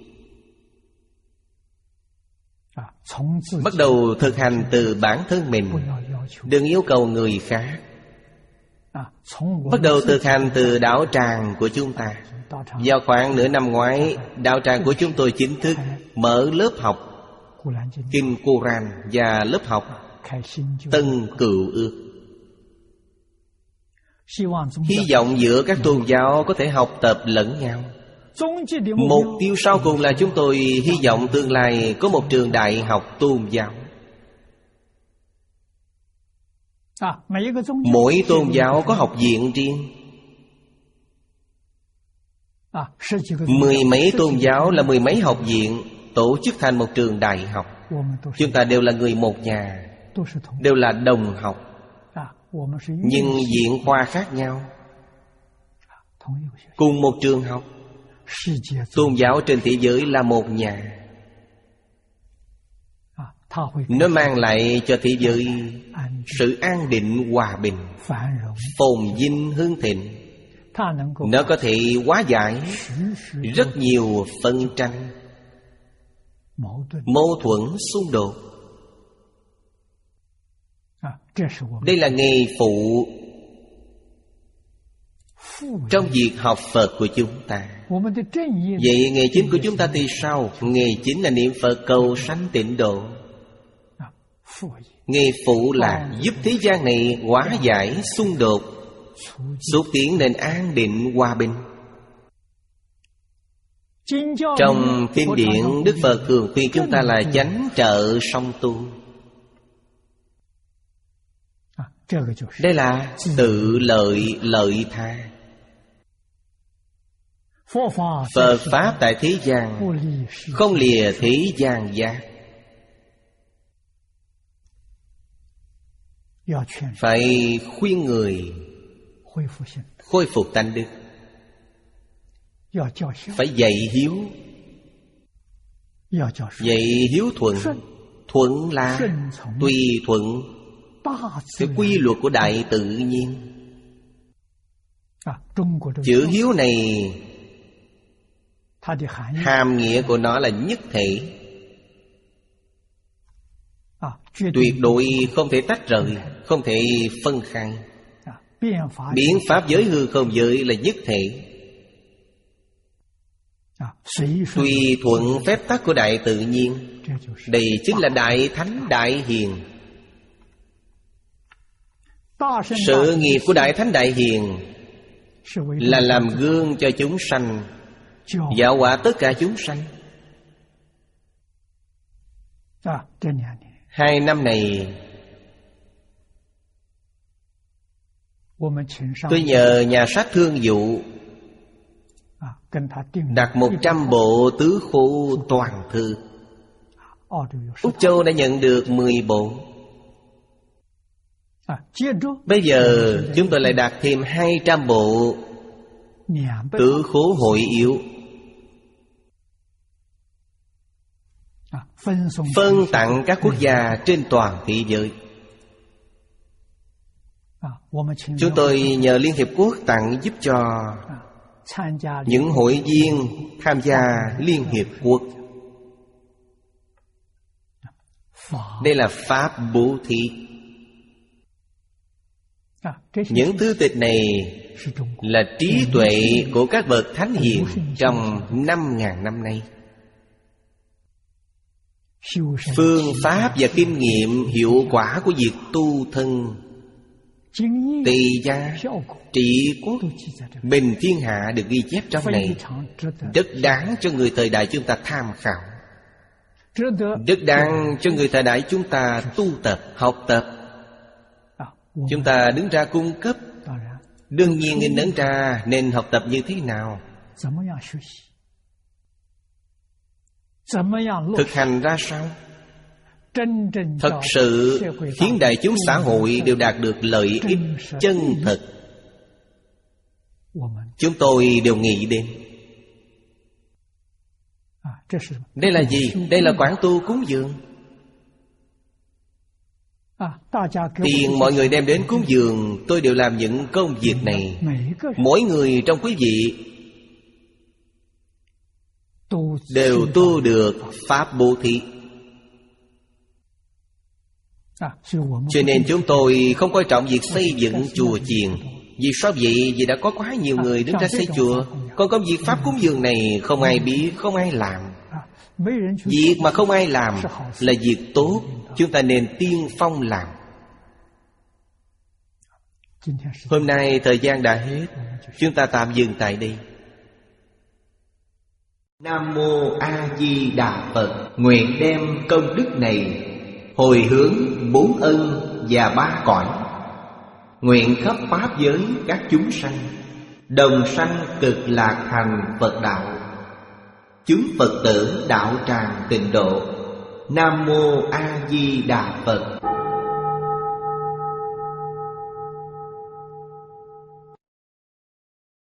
Bắt đầu thực hành từ bản thân mình, đừng yêu cầu người khác. Bắt đầu thực hành từ đạo tràng của chúng ta. Vào khoảng nửa năm ngoái, đạo tràng của chúng tôi chính thức mở lớp học Kinh Koran và lớp học Tân Cựu Ước. Hy vọng giữa các tôn giáo có thể học tập lẫn nhau. Mục tiêu sau cùng là chúng tôi hy vọng tương lai có một trường đại học tôn giáo. Mỗi tôn giáo có học viện riêng. Mười mấy tôn giáo là mười mấy học viện tổ chức thành một trường đại học. Chúng ta đều là người một nhà, đều là đồng học, nhưng viện khoa khác nhau. Cùng một trường học. Tôn giáo trên thế giới là một nhà. Nó mang lại cho thế giới sự an định hòa bình, phồn vinh hưng thịnh. Nó có thể hóa giải rất nhiều phân tranh, mâu thuẫn, xung đột. Đây là nghề phụ trong việc học Phật của chúng ta. Vậy nghề chính của chúng ta thì sao? Nghề chính là niệm Phật cầu sanh tịnh độ. Nghề phụ là giúp thế gian này hóa giải xung đột, xúc tiến nền an định hòa bình. Trong kinh điển, Đức Phật thường khuyên chúng ta là chánh trợ song tu. Đây là tự lợi lợi tha. Phật Pháp tại thế gian không lìa thế gian giác. Phải khuyên người khôi phục tánh đức, phải dạy hiếu. Dạy hiếu thuận. Thuận là tùy thuận cái quy luật của đại tự nhiên. Chữ hiếu này, hàm nghĩa của nó là nhất thể, tuyệt đối không thể tách rời, không thể phân khai. Biến pháp giới hư không giới là nhất thể, tùy thuận phép tắc của đại tự nhiên. Đây chính là đại thánh đại hiền. Sự nghiệp của đại thánh đại hiền là làm gương cho chúng sanh, giáo hóa tất cả chúng sanh. Hai năm này tôi nhờ nhà sách Thương Vụ đặt một trăm bộ tứ khố toàn thư. Úc Châu đã nhận được mười bộ. Bây giờ chúng tôi lại đạt thêm hai trăm bộ Tứ Khố Hội Yếu, phân tặng các quốc gia trên toàn thế giới. Chúng tôi nhờ Liên Hiệp Quốc tặng giúp cho những hội viên tham gia Liên Hiệp Quốc. Đây là Pháp bố thí. Những thư tịch này là trí tuệ của các bậc thánh hiền trong năm ngàn năm nay. Phương pháp và kinh nghiệm hiệu quả của việc tu thân, tỳ gia, trị quốc, bình thiên hạ được ghi chép trong này, rất đáng cho người thời đại chúng ta tham khảo, rất đáng cho người thời đại chúng ta tu tập, học tập. Chúng ta đứng ra cung cấp. Đương nhiên nên đứng ra nên học tập như thế nào, thực hành ra sao, thật sự khiến đại chúng xã hội đều đạt được lợi ích chân thật. Chúng tôi đều nghĩ đến. Đây là gì? Đây là quán tu cúng dường. Tiền mọi người đem đến cúng dường, tôi đều làm những công việc này. Mỗi người trong quý vị đều tu được pháp bố thí. Cho nên chúng tôi không coi trọng việc xây dựng chùa chiền. Vì sao vậy? Vì đã có quá nhiều người đứng ra xây chùa. Còn công việc pháp cúng dường này không ai biết, không ai làm. Việc mà không ai làm là việc tốt. Chúng ta nên tiên phong làm. Hôm nay thời gian đã hết, chúng ta tạm dừng tại đây. Nam Mô A Di Đà Phật. Nguyện đem công đức này hồi hướng bốn ân và ba cõi, nguyện khắp pháp giới các chúng sanh đồng sanh cực lạc thành Phật đạo. Chúng Phật tử đạo tràng tịnh độ. Nam Mô A Di Đà Phật.